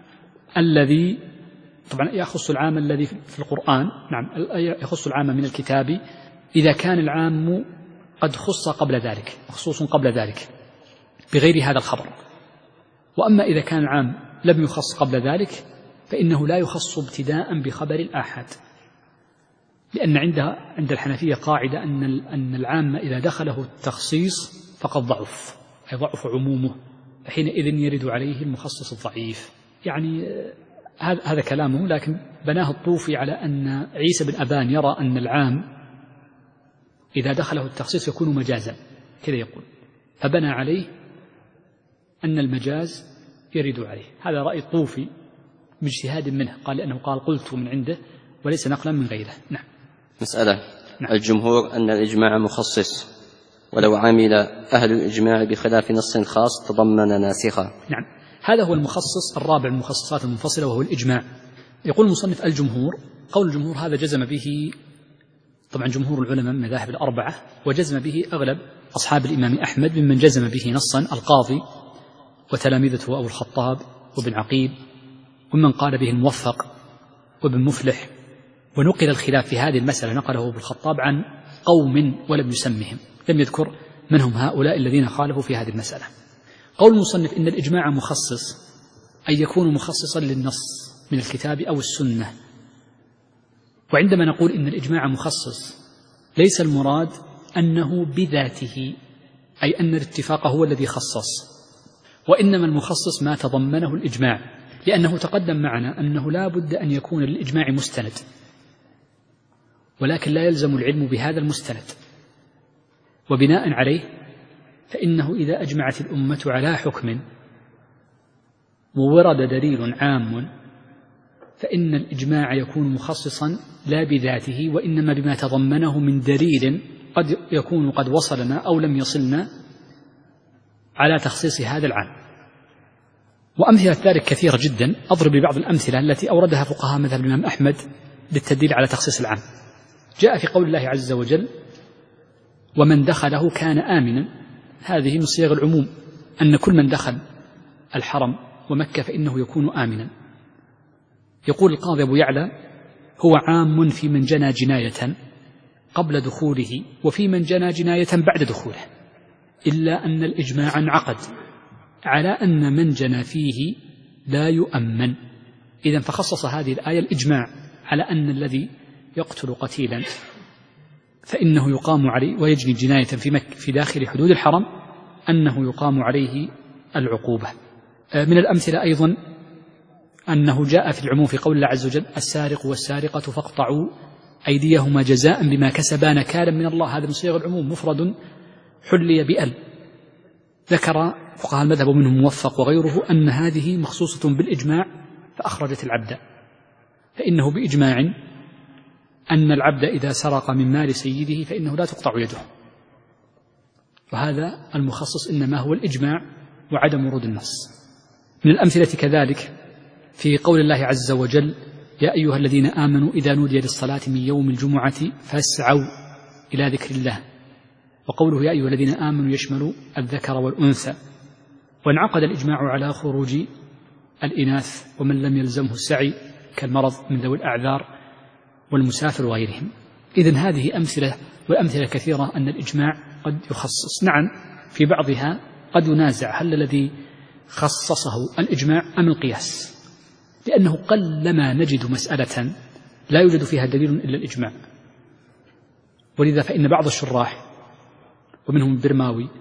الذي طبعا يخص العام الذي في القرآن، نعم يخص العام من الكتاب إذا كان العام قد خص قبل ذلك، مخصوص قبل ذلك بغير هذا الخبر. وأما إذا كان العام لم يخص قبل ذلك فإنه لا يخص ابتداء بخبر الآحاد، لأن عندها عند الحنفية قاعدة أن أن العام إذا دخله التخصيص فقد ضعف، أي ضعف عمومه، حينئذ يرد عليه المخصص الضعيف. يعني هذا هذا كلامه، لكن بناه الطوفي على أن عيسى بن أبان يرى أن العام إذا دخله التخصيص يكون مجازا، كذا يقول، فبنى عليه أن المجاز يرد عليه. هذا رأي الطوفي باجتهاد منه، قال لأنه قال قلت من عنده وليس نقلا من غيره. نعم. مسألة. نعم. الجمهور أن الإجماع مخصص، ولو عمل أهل الإجماع بخلاف نص خاص تضمن ناسخا. نعم. هذا هو المخصص الرابع من المخصصات المنفصلة وهو الإجماع. يقول المصنف الجمهور، قول الجمهور هذا جزم به طبعا جمهور العلماء من المذاهب الأربعة، وجزم به أغلب أصحاب الإمام أحمد ممن جزم به نصا القاضي وتلامذته أبو الخطاب وابن عقيل، ومن قال به الموفق وابن مفلح. ونقل الخلاف في هذه المسألة نقله ابو الخطاب عن قوم ولم يسمهم، لم يذكر من هم هؤلاء الذين خالفوا في هذه المسألة. قول المصنف إن الإجماع مخصص أي يكون مخصصا للنص من الكتاب أو السنة. وعندما نقول إن الإجماع مخصص ليس المراد أنه بذاته، أي أن الاتفاق هو الذي خصص، وإنما المخصص ما تضمنه الإجماع، لأنه تقدم معنا أنه لا بد أن يكون للإجماع مستند، ولكن لا يلزم العلم بهذا المستند. وبناء عليه فإنه إذا أجمعت الأمة على حكم وورد دليل عام فإن الإجماع يكون مخصصا لا بذاته، وإنما بما تضمنه من دليل قد يكون قد وصلنا أو لم يصلنا على تخصيص هذا العام. وأمثلة ذلك كثيرة جدا، أضرب ببعض الأمثلة التي أوردها فقهاء مذهب الإمام أحمد للتدليل على تخصيص العام. جاء في قول الله عز وجل ومن دخله كان آمنا، هذه من صيغ العموم، أن كل من دخل الحرم ومكة فإنه يكون آمنا. يقول القاضي أبو يعلى هو عام في من جنى جناية قبل دخوله وفي من جنى جناية بعد دخوله، إلا أن الإجماع انعقد على أن من جنى فيه لا يؤمن. إذن فخصص هذه الآية الإجماع على أن الذي يقتل قتيلا فإنه يقام عليه ويجني جناية في مكة في داخل حدود الحرم أنه يقام عليه العقوبة. من الأمثلة أيضا أنه جاء في العموم في قول الله عز وجل السارق والسارقة فاقطعوا أيديهما جزاء بما كسبا نكالا من الله، هذا من صيغ العموم مفرد حلي بأل، ذكر فقهاء المذهب ومنهم موفق وغيره أن هذه مخصوصة بالإجماع فأخرجت العبد، فإنه بإجماع أن العبد إذا سرق من مال سيده فإنه لا تقطع يده، وهذا المخصص إنما هو الإجماع وعدم ورود النص. من الأمثلة كذلك في قول الله عز وجل: يا أيها الذين آمنوا إذا نودي للصلاة من يوم الجمعة فاسعوا إلى ذكر الله، وقوله يا أيها الذين آمنوا يشمل الذكر والأنثى، وانعقد الإجماع على خروج الإناث ومن لم يلزمه السعي كالمرض من ذوي الأعذار والمسافر وغيرهم. إذن هذه أمثلة، والأمثلة كثيرة أن الإجماع قد يخصص. نعم في بعضها قد ينازع هل الذي خصصه الإجماع أم القياس، لأنه قلما نجد مسألة لا يوجد فيها دليل إلا الإجماع، ولذا فإن بعض الشراح ومنهم البرماوي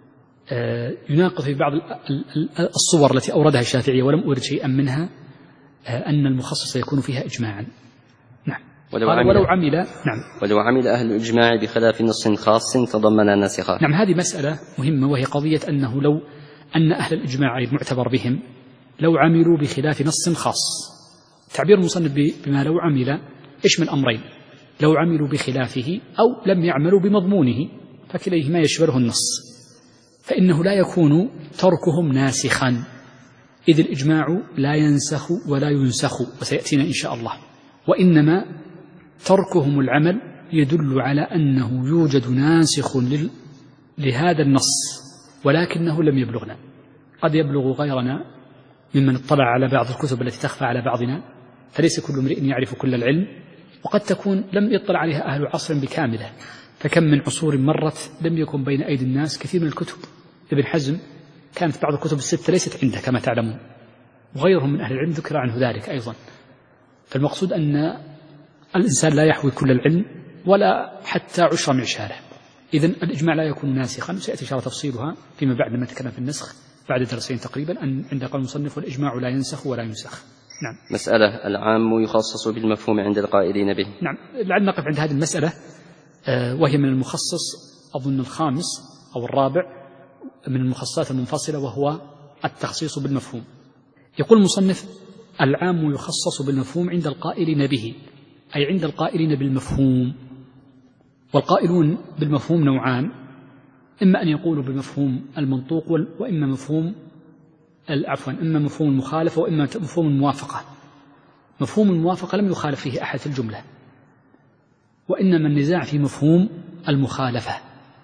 يناقض في بعض الصور التي أوردها الشافعية ولم أورد شيئا منها أن المخصص يكون فيها إجماعا. نعم ولو عمل, ولو عمل نعم ولو عمل أهل الإجماع بخلاف نص خاص تضمن ناسخا. نعم هذه مسألة مهمة، وهي قضية أنه لو أن أهل الإجماع المعتبر بهم لو عملوا بخلاف نص خاص، تعبير المصنف بما لو عمل يشمل أمرين: لو عملوا بخلافه أو لم يعملوا بمضمونه، فكليهما يشمله النص، فإنه لا يكون تركهم ناسخا، إذ الإجماع لا ينسخ ولا ينسخ وسيأتينا إن شاء الله، وإنما تركهم العمل يدل على أنه يوجد ناسخ لهذا النص ولكنه لم يبلغنا. قد يبلغ غيرنا ممن اطلع على بعض الكتب التي تخفى على بعضنا، فليس كل امرئ يعرف كل العلم، وقد تكون لم يطلع عليها أهل عصر بكامله، فكم من عصور مرت لم يكن بين أيدي الناس كثير من الكتب. ابن حزم كانت بعض الكتب الستة ليست عنده كما تعلمون، وغيرهم من أهل العلم ذكر عنه ذلك أيضا. فالمقصود أن الإنسان لا يحوي كل العلم ولا حتى عشر معشاره. إذن الإجماع لا يكون ناسخا، سيأتي إن شاء الله تفصيلها فيما بعد لما نتكلم في النسخ بعد درسين تقريبا، أن عند قول المصنف والإجماع لا ينسخ ولا ينسخ. نعم. مسألة: العام يخصص بالمفهوم عند القائلين به. نعم لعل نقف عند هذه المسألة، وهي من المخصص أظن الخامس أو الرابع من المخصصات المنفصلة، وهو التخصيص بالمفهوم. يقول المصنف: العام يخصص بالمفهوم عند القائلين به، أي عند القائلين بالمفهوم. والقائلون بالمفهوم نوعان: إما أن يقولوا بالمفهوم المنطوق، وإما مفهوم عفوا إما مفهوم المخالفة وإما مفهوم الموافقة. مفهوم الموافقة لم يخالف فيه أحد في الجملة، وإنما النزاع في مفهوم المخالفة،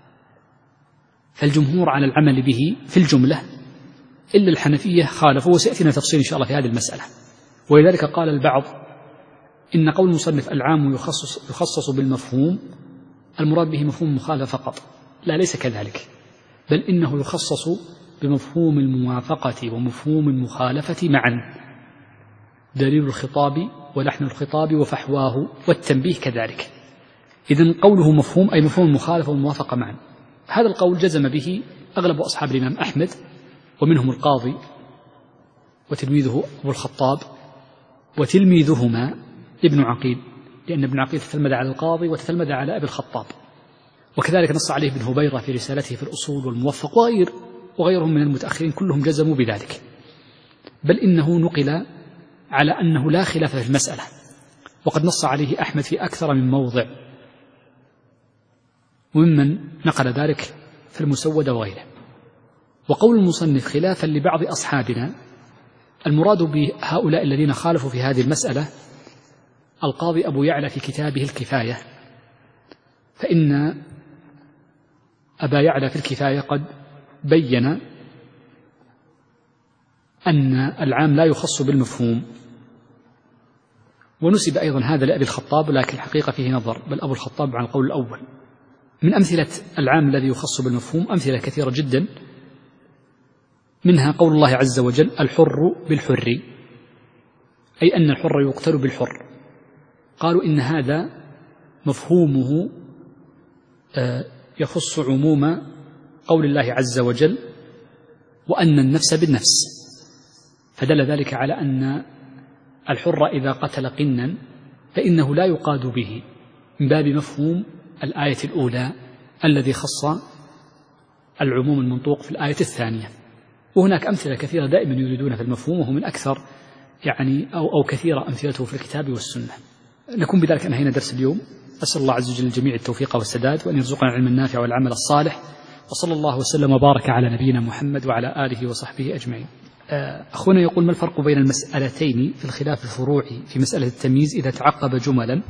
فالجمهور على العمل به في الجملة إلا الحنفية خالفوا، وسيأتينا تفصيل إن شاء الله في هذه المسألة. ولذلك قال البعض إن قول المصنف العام يخصص, يخصص بالمفهوم المراد به مفهوم المخالفة فقط. لا، ليس كذلك، بل إنه يخصص بمفهوم الموافقة ومفهوم المخالفة معا، دليل الخطاب ولحن الخطاب وفحواه والتنبيه كذلك. إذن قوله مفهوم أي مفهوم المخالفة والموافقة معا. هذا القول جزم به أغلب أصحاب الإمام أحمد، ومنهم القاضي وتلميذه أبو الخطاب وتلميذهما ابن عقيل، لأن ابن عقيل تتلمذ على القاضي وتتلمذ على أبي الخطاب، وكذلك نص عليه ابن هبيرة في رسالته في الأصول والموفق وغير وغيرهم من المتأخرين، كلهم جزموا بذلك، بل إنه نقل على أنه لا خلاف في المسألة، وقد نص عليه أحمد في أكثر من موضع، وممن نقل ذلك في المسودة وغيره. وقول المصنف خلافا لبعض أصحابنا، المراد بهؤلاء الذين خالفوا في هذه المسألة القاضي أبو يعلى في كتابه الكفاية، فإن أبا يعلى في الكفاية قد بين أن العام لا يخص بالمفهوم، ونسب أيضا هذا لأبي الخطاب، لكن الحقيقة فيه نظر، بل أبو الخطاب عن القول الأول. من أمثلة العام الذي يخص بالمفهوم أمثلة كثيرة جدا، منها قول الله عز وجل الحر بالحر، أي أن الحر يقتل بالحر. قالوا إن هذا مفهومه يخص عموم قول الله عز وجل وأن النفس بالنفس، فدل ذلك على أن الحر إذا قتل قنا فإنه لا يقاد به، من باب مفهوم الآية الأولى الذي خص العموم المنطوق في الآية الثانية. وهناك أمثلة كثيرة دائما يريدون في المفهوم، وهو من أكثر يعني أو, أو كثيرة أمثلته في الكتاب والسنة. نكون بذلك أنهينا درس اليوم. أسأل الله عز وجل الجميع التوفيق والسداد، وأن يرزقنا العلم النافع والعمل الصالح، وصلى الله وسلم وبارك على نبينا محمد وعلى آله وصحبه أجمعين. أخونا يقول: ما الفرق بين المسألتين في الخلاف الفروعي في مسألة التمييز إذا تعقب جملا؟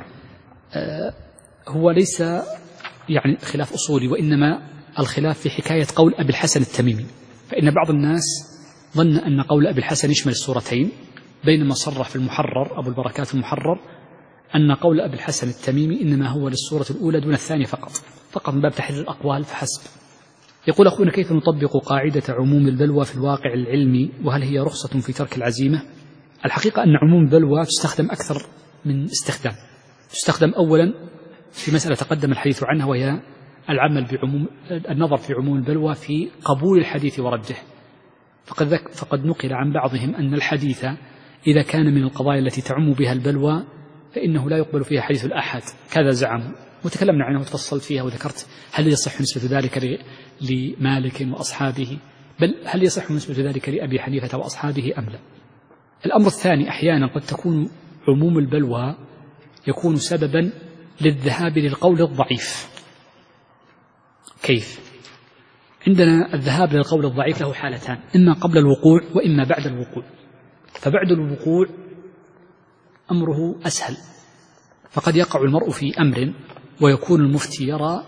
هو ليس يعني خلاف أصولي، وإنما الخلاف في حكاية قول أبي الحسن التميمي، فإن بعض الناس ظن أن قول أبي الحسن يشمل السورتين، بينما صرح في المحرر أبو البركات المحرر أن قول أبي الحسن التميمي إنما هو للسورة الأولى دون الثانية فقط فقط من باب تحرير الأقوال فحسب. يقول أخونا: كيف نطبق قاعدة عموم البلوى في الواقع العلمي، وهل هي رخصة في ترك العزيمة؟ الحقيقة أن عموم البلوى تستخدم أكثر من استخدام. تستخدم أولا في مسألة تقدم الحديث عنها، وهي العمل بعموم النظر في عموم البلوى في قبول الحديث ورده. فقد, فقد نقل عن بعضهم أن الحديث إذا كان من القضايا التي تعم بها البلوى فإنه لا يقبل فيها حديث الأحد، كذا زعموا، وتكلمنا عنه وتفصلت فيها وذكرت هل يصح نسبة ذلك لمالك وأصحابه، بل هل يصح نسبة ذلك لأبي حنيفة وأصحابه أم لا. الأمر الثاني: أحيانا قد تكون عموم البلوى يكون سببا للذهاب للقول الضعيف. كيف؟ عندنا الذهاب للقول الضعيف له حالتان: إما قبل الوقوع وإما بعد الوقوع. فبعد الوقوع أمره أسهل، فقد يقع المرء في أمر ويكون المفتي يرى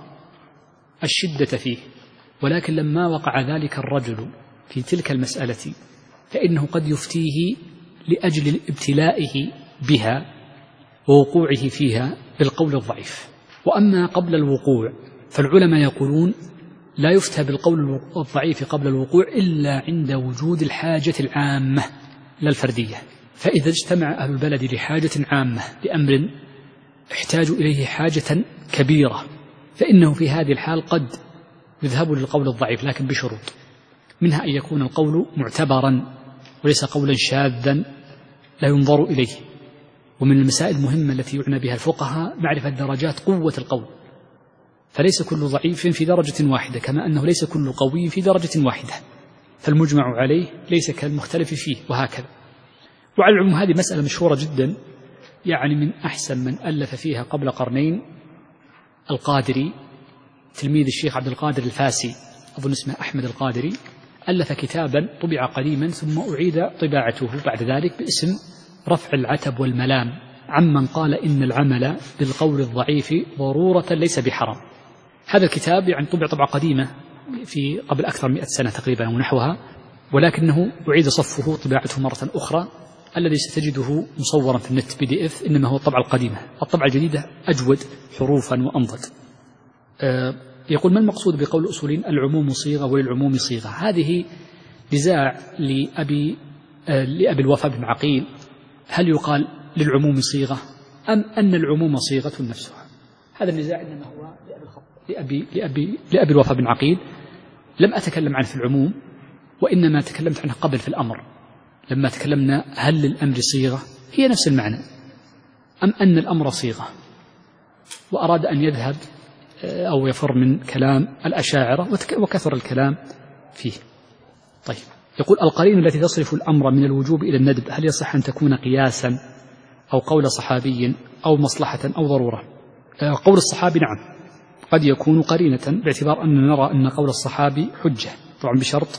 الشدة فيه، ولكن لما وقع ذلك الرجل في تلك المسألة فإنه قد يفتيه لأجل ابتلائه بها ووقوعه فيها بالقول الضعيف. وأما قبل الوقوع فالعلماء يقولون لا يفتى بالقول الضعيف قبل الوقوع إلا عند وجود الحاجة العامة لا الفردية. فإذا اجتمع أهل البلد لحاجة عامة لأمر احتاج إليه حاجة كبيرة فإنه في هذه الحال قد يذهب للقول الضعيف، لكن بشروط، منها أن يكون القول معتبرا وليس قولا شاذا لا ينظر إليه. ومن المسائل المهمة التي يعنى بها الفقهاء معرفة درجات قوة القول، فليس كل ضعيف في درجة واحدة، كما أنه ليس كل قوي في درجة واحدة، فالمجمع عليه ليس كالمختلف فيه، وهكذا. وعلى العموم هذه مسألة مشهورة جدا، يعني من أحسن من ألف فيها قبل قرنين القادري تلميذ الشيخ عبد القادر الفاسي، أظن اسمه أحمد القادري، ألف كتابا طبع قديما ثم أعيد طباعته بعد ذلك باسم رفع العتب والملام عمن قال إن العمل بالقول الضعيف ضرورة ليس بحرام. هذا الكتاب يعني طبع طبعة قديمة في قبل أكثر من مئة سنة تقريبا ونحوها، ولكنه أعيد صفه طباعته مرة أخرى. الذي ستجده مصورا في النت بي دي اف إنما هو الطبعة القديمة، الطبعة الجديدة أجود حروفا وأنضج. أه يقول: ما المقصود بقول الأصوليين العموم صيغة وللعموم صيغة؟ هذه نزاع لأبي, أه لأبي الوفاء بن عقيل، هل يقال للعموم صيغة أم أن العموم صيغة نفسها؟ هذا النزاع إنما هو لأبي, لأبي, لأبي الوفاء بن عقيل. لم أتكلم عنه في العموم، وإنما تكلمت عنه قبل في الأمر لما تكلمنا هل للأمر صيغة، هي نفس المعنى، أم أن الأمر صيغة، وأراد أن يذهب أو يفر من كلام الأشاعرة وكثر الكلام فيه. طيب، يقول: القرينة التي تصرف الأمر من الوجوب إلى الندب هل يصح أن تكون قياسا أو قول صحابي أو مصلحة أو ضرورة؟ قول الصحابي نعم قد يكون قرينة، باعتبار أن نرى أن قول الصحابي حجة، طبعا بشرط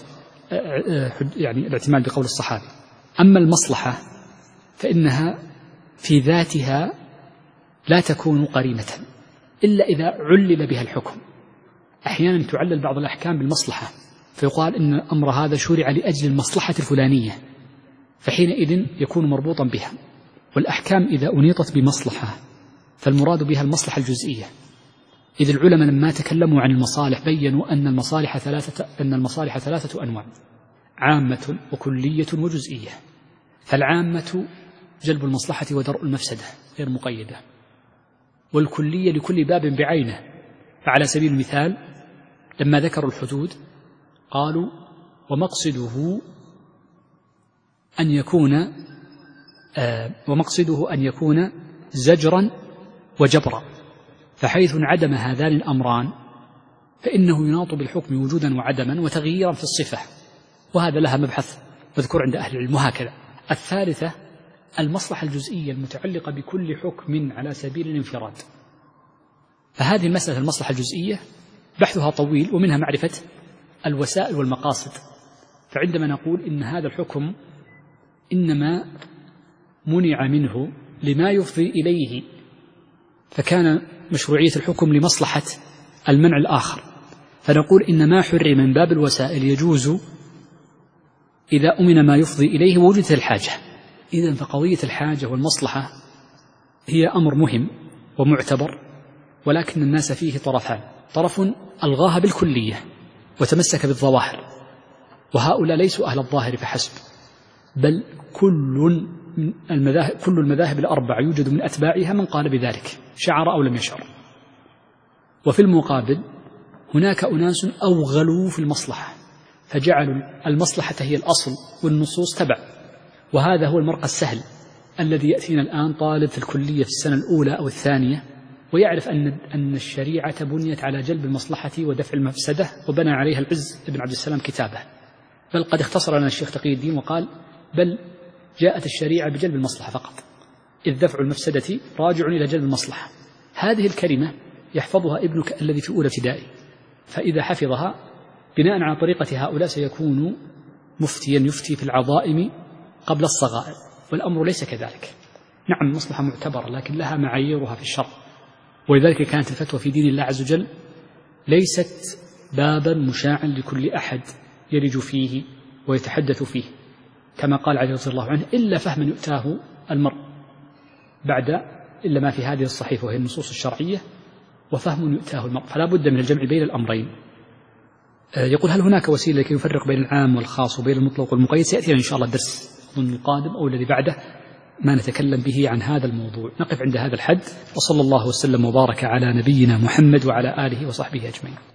يعني الاعتماد بقول الصحابي. أما المصلحة فإنها في ذاتها لا تكون قرينة إلا إذا علل بها الحكم. أحيانا تعلل بعض الأحكام بالمصلحة، فيقال إن الأمر هذا شرع لأجل المصلحة الفلانية، فحينئذ يكون مربوطا بها. والأحكام إذا أنيطت بمصلحة فالمراد بها المصلحة الجزئية. إذ العلماء لما تكلموا عن المصالح بيّنوا أن المصالح ثلاثة أن المصالح ثلاثة أنواع: عامة وكلية وجزئية. فالعامة جلب المصلحة ودرء المفسدة غير مقيدة، والكلية لكل باب بعينه. فعلى سبيل المثال لما ذكروا الحدود قالوا: ومقصده أن يكون آه ومقصده أن يكون زجرا وجبرا، فحيث انعدم هذان الأمران فإنه يناط بالحكم وجودا وعدما وتغييرا في الصفة، وهذا لها مبحث مذكور عند أهل العلم. وهكذا الثالثة المصلحة الجزئية المتعلقة بكل حكم على سبيل الانفراد. فهذه المسألة المصلحة الجزئية بحثها طويل، ومنها معرفة الوسائل والمقاصد. فعندما نقول إن هذا الحكم إنما منع منه لما يفضي إليه، فكان مشروعية الحكم لمصلحة المنع الآخر، فنقول إن ما حرم من باب الوسائل يجوز إذا أمن ما يفضي إليه ووجدت الحاجة. إذن فقضية الحاجة والمصلحة هي أمر مهم ومعتبر، ولكن الناس فيه طرفان: طرف ألغاها بالكلية وتمسك بالظواهر، وهؤلاء ليسوا أهل الظاهر فحسب، بل كل المذاهب, كل المذاهب الأربعة يوجد من أتباعها من قال بذلك شعر أو لم يشعر. وفي المقابل هناك أناس أوغلوا في المصلحة فجعلوا المصلحة هي الأصل والنصوص تبع، وهذا هو المرقى السهل الذي يأتينا الآن طالب في الكلية في السنة الأولى أو الثانية ويعرف أن أن الشريعة بنيت على جلب المصلحة ودفع المفسدة، وبنى عليها العز بن عبد السلام كتابه، بل قد اختصر لنا الشيخ تقي الدين وقال: بل جاءت الشريعة بجلب المصلحة فقط، إذ دفع المفسدة راجع إلى جلب المصلحة. هذه الكلمة يحفظها ابنك الذي في أولى ابتدائي، فإذا حفظها بناء على طريقة هؤلاء سيكون مفتيا يفتي في العظائم قبل الصغائر، والأمر ليس كذلك. نعم المصلحة معتبرة لكن لها معاييرها في الشرع، ولذلك كانت الفتوى في دين الله عز وجل ليست بابا مشاعا لكل أحد يلج فيه ويتحدث فيه، كما قال علي رضي الله عنه: إلا فهما يؤتاه المرء بعد إلا ما في هذه الصحيفة وهي النصوص الشرعية، وفهم يؤتاه المرء، فلا بد من الجمع بين الأمرين. يقول: هل هناك وسيلة لكي يفرق بين العام والخاص وبين المطلق والمقيد؟ سيأتينا إن شاء الله الدرس أظن القادم أو الذي بعده ما نتكلم به عن هذا الموضوع. نقف عند هذا الحد، وصلى الله وسلم وبارك على نبينا محمد وعلى آله وصحبه أجمعين.